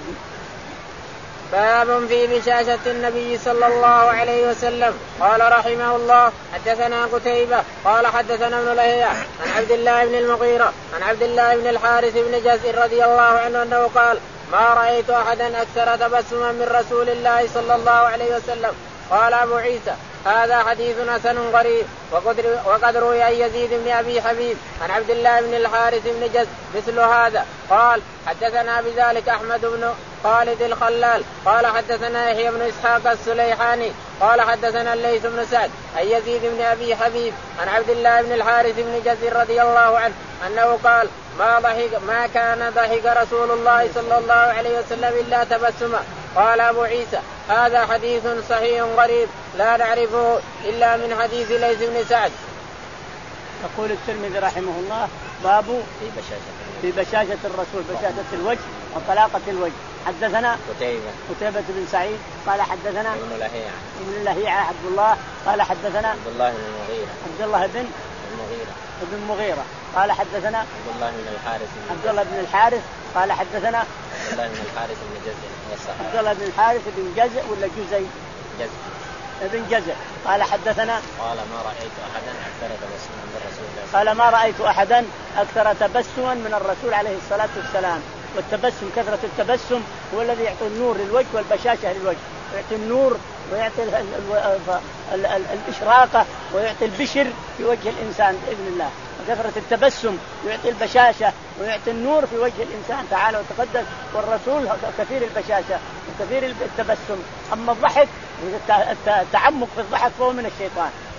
C: باب في بشاشة النبي صلى الله عليه وسلم. قال رحمه الله حدثنا قتيبة قال حدثنا ابن لهيعة عن عبد الله بن المغيرة عن عبد الله بن الحارث بن جزء رضي الله عنه أنه قال ما رأيت أحدا أكثر تبسما من رسول الله صلى الله عليه وسلم. قال أبو عيسى هذا حديث حسن غريب وقد روي عن يزيد بن أبي حبيب عن عبد الله بن الحارث بن جزء مثل هذا. قال حدثنا بذلك أحمد بن خالد الخلال قال حدثنا يحيى بن إسحاق السليحاني قال حدثنا الليث بن سعد عن يزيد بن أبي حبيب عن عبد الله بن الحارث بن جزء رضي الله عنه أنه قال ما ضحك ما كان ضحك رسول الله صلى الله عليه وسلم إلا تبسما. قال أبو عيسى هذا حديث صحيح غريب لا نعرفه إلا من حديث ليث بن سعد.
A: يقول الترمذي رحمه الله باب في بشاشة في بشاشة الرسول بشاشة الوجه وطلاقة الوجه. حدثنا
B: قتيبة
A: قتيبة بن سعيد قال حدثنا
B: ابن لهيعة
A: ابن لهيعة عبد الله قال حدثنا
B: عبد الله بن المغيرة
A: عبد الله بن
B: المغيرة
A: ابن المغيرة قال حدثنا
B: عبد الله بن الحارث
A: عبد الله بن الحارث قال حدثنا
B: عبد الله بن الحارث بن جزء والصحابة
A: عبد الله بن الحارث بن جزء ولا جزي
B: جزء
A: ابن جزء قال حدثنا
B: قال ما رأيت أحدا أكثر تبسما من رسول الله
A: قال ما رأيت أحدا أكثر تبسما من الرسول عليه الصلاة والسلام. والتبسم كثرة التبسم هو الذي يعطي النور للوجه والبشاشة للوجه، يعطي النور ويعطي ال ال ال ال الإشراقة ويعطي البشر في وجه الإنسان بإذن الله. وكثرة التبسم يعطي البشاشة ويعطي النور في وجه الإنسان تعالى وتقدس، والرسول كثير البشاشة وكثير التبسم. أما الضحك التعمق في الضحك فهو من الشيطان،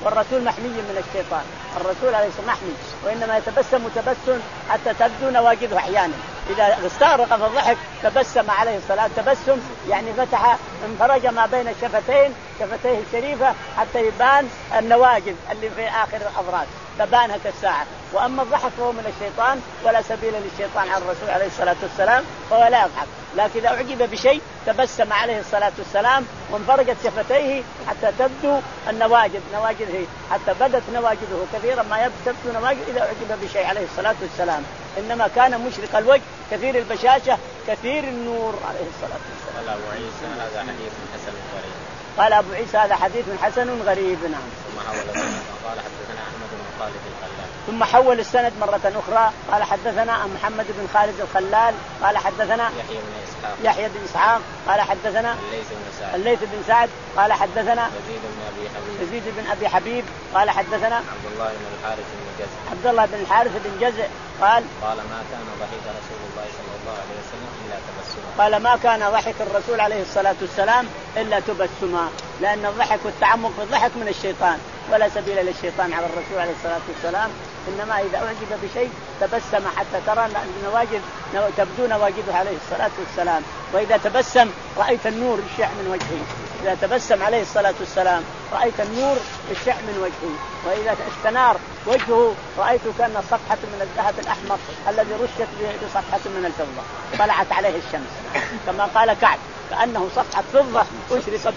A: والرسول محمي من الشيطان، الرسول عليه الصلاة محمي، وإنما يتبسم تبسم حتى تبدو نواجذه أحيانا، إذا استغرق في الضحك تبسم عليه الصلاة، تبسم يعني فتح انفرج ما بين الشفتين شفتيه الشريفة حتى يبان النواجذ اللي في آخر الأضراس تبانها كالساعة. وأما الضحك فهو من الشيطان ولا سبيل للشيطان على الرسول عليه الصلاة والسلام، فهو لا يضحك، لكن إذا أعجب بشيء تبسم عليه الصلاة والسلام وانفرجت شفتيه حتى تبدو النواجذ نواجذه حتى بدت نواجذه كثيرا ما تبدو نواجذ إذا أعجب بشيء عليه الصلاة والسلام. إنما كان مشرق الوجه كثير البشاشة كثير النور عليه الصلاة والسلام.
B: قال أبو عيسى هذا حديث حسن غريب.
A: قال أبو عيسى هذا حديث حسن غريب. نعم.
B: ثم حول السند قال حدثنا أحمد بن خالد الخلال.
A: ثم حول السند مرة أخرى قال حدثنا محمد بن خالد الخلال قال حدثنا
B: يحيى بن إسحاق
A: يحيى بن إسحاق قال حدثنا
B: الليث بن سعد
A: الليث بن سعد قال حدثنا
B: يزيد بن أبي حبيب
A: يزيد بن أبي حبيب قال حدثنا
B: عبد الله بن الحارث بن جزء
A: عبد الله بن الحارث بن جزء قال
B: قال ما كان ضحك رسول الله صلى الله عليه وسلم إلا تبسما.
A: قال ما كان ضحك الرسول عليه الصلاة والسلام إلا تبسما، لأن الضحك والتعمق في الضحك من الشيطان ولا سبيل للشيطان على الرسول عليه الصلاة والسلام، إنما إذا أعجب بشيء تبسم حتى ترى نواجذ تبدو نواجذه عليه الصلاة والسلام. وإذا تبسم رأيت النور يشع من وجهه، إذا تبسم عليه الصلاة والسلام رأيت النور يشع من وجهه، وإذا استنار وجهه رأيت كأن صفحة من الذهب الأحمر الذي رشت بصفحة من الفضة طلعت عليه الشمس، كما قال كعب كأنه صفحة فضة أشرق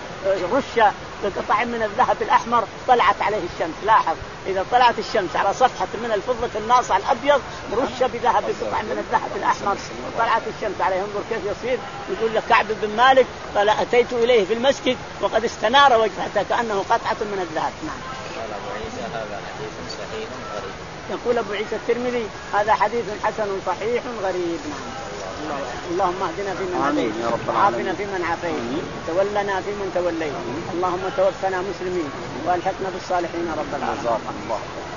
A: برشة بقطع من الذهب الأحمر طلعت عليه الشمس. لاحظ إذا طلعت الشمس على صفحة من الفضة الناصع الأبيض مرشة بذهب بقطع من الذهب الأحمر وطلعت الشمس عليه، انظر كيف يصير. يقول لك كعب بن مالك قال أتيت إليه في المسجد وقد استنار وجهه كأنه قطعة من الذهب. نعم.
B: قال أبو عيسى هذا حديث صحيح غريب.
A: يقول أبو عيسى الترمذي هذا حديث حسن صحيح غريب. نعم. اللهم اهدنا فيمن هديت وعافنا فيمن عافيت تولنا فيمن توليت، اللهم توفنا مسلمين والحقنا بالصالحين رب العالمين.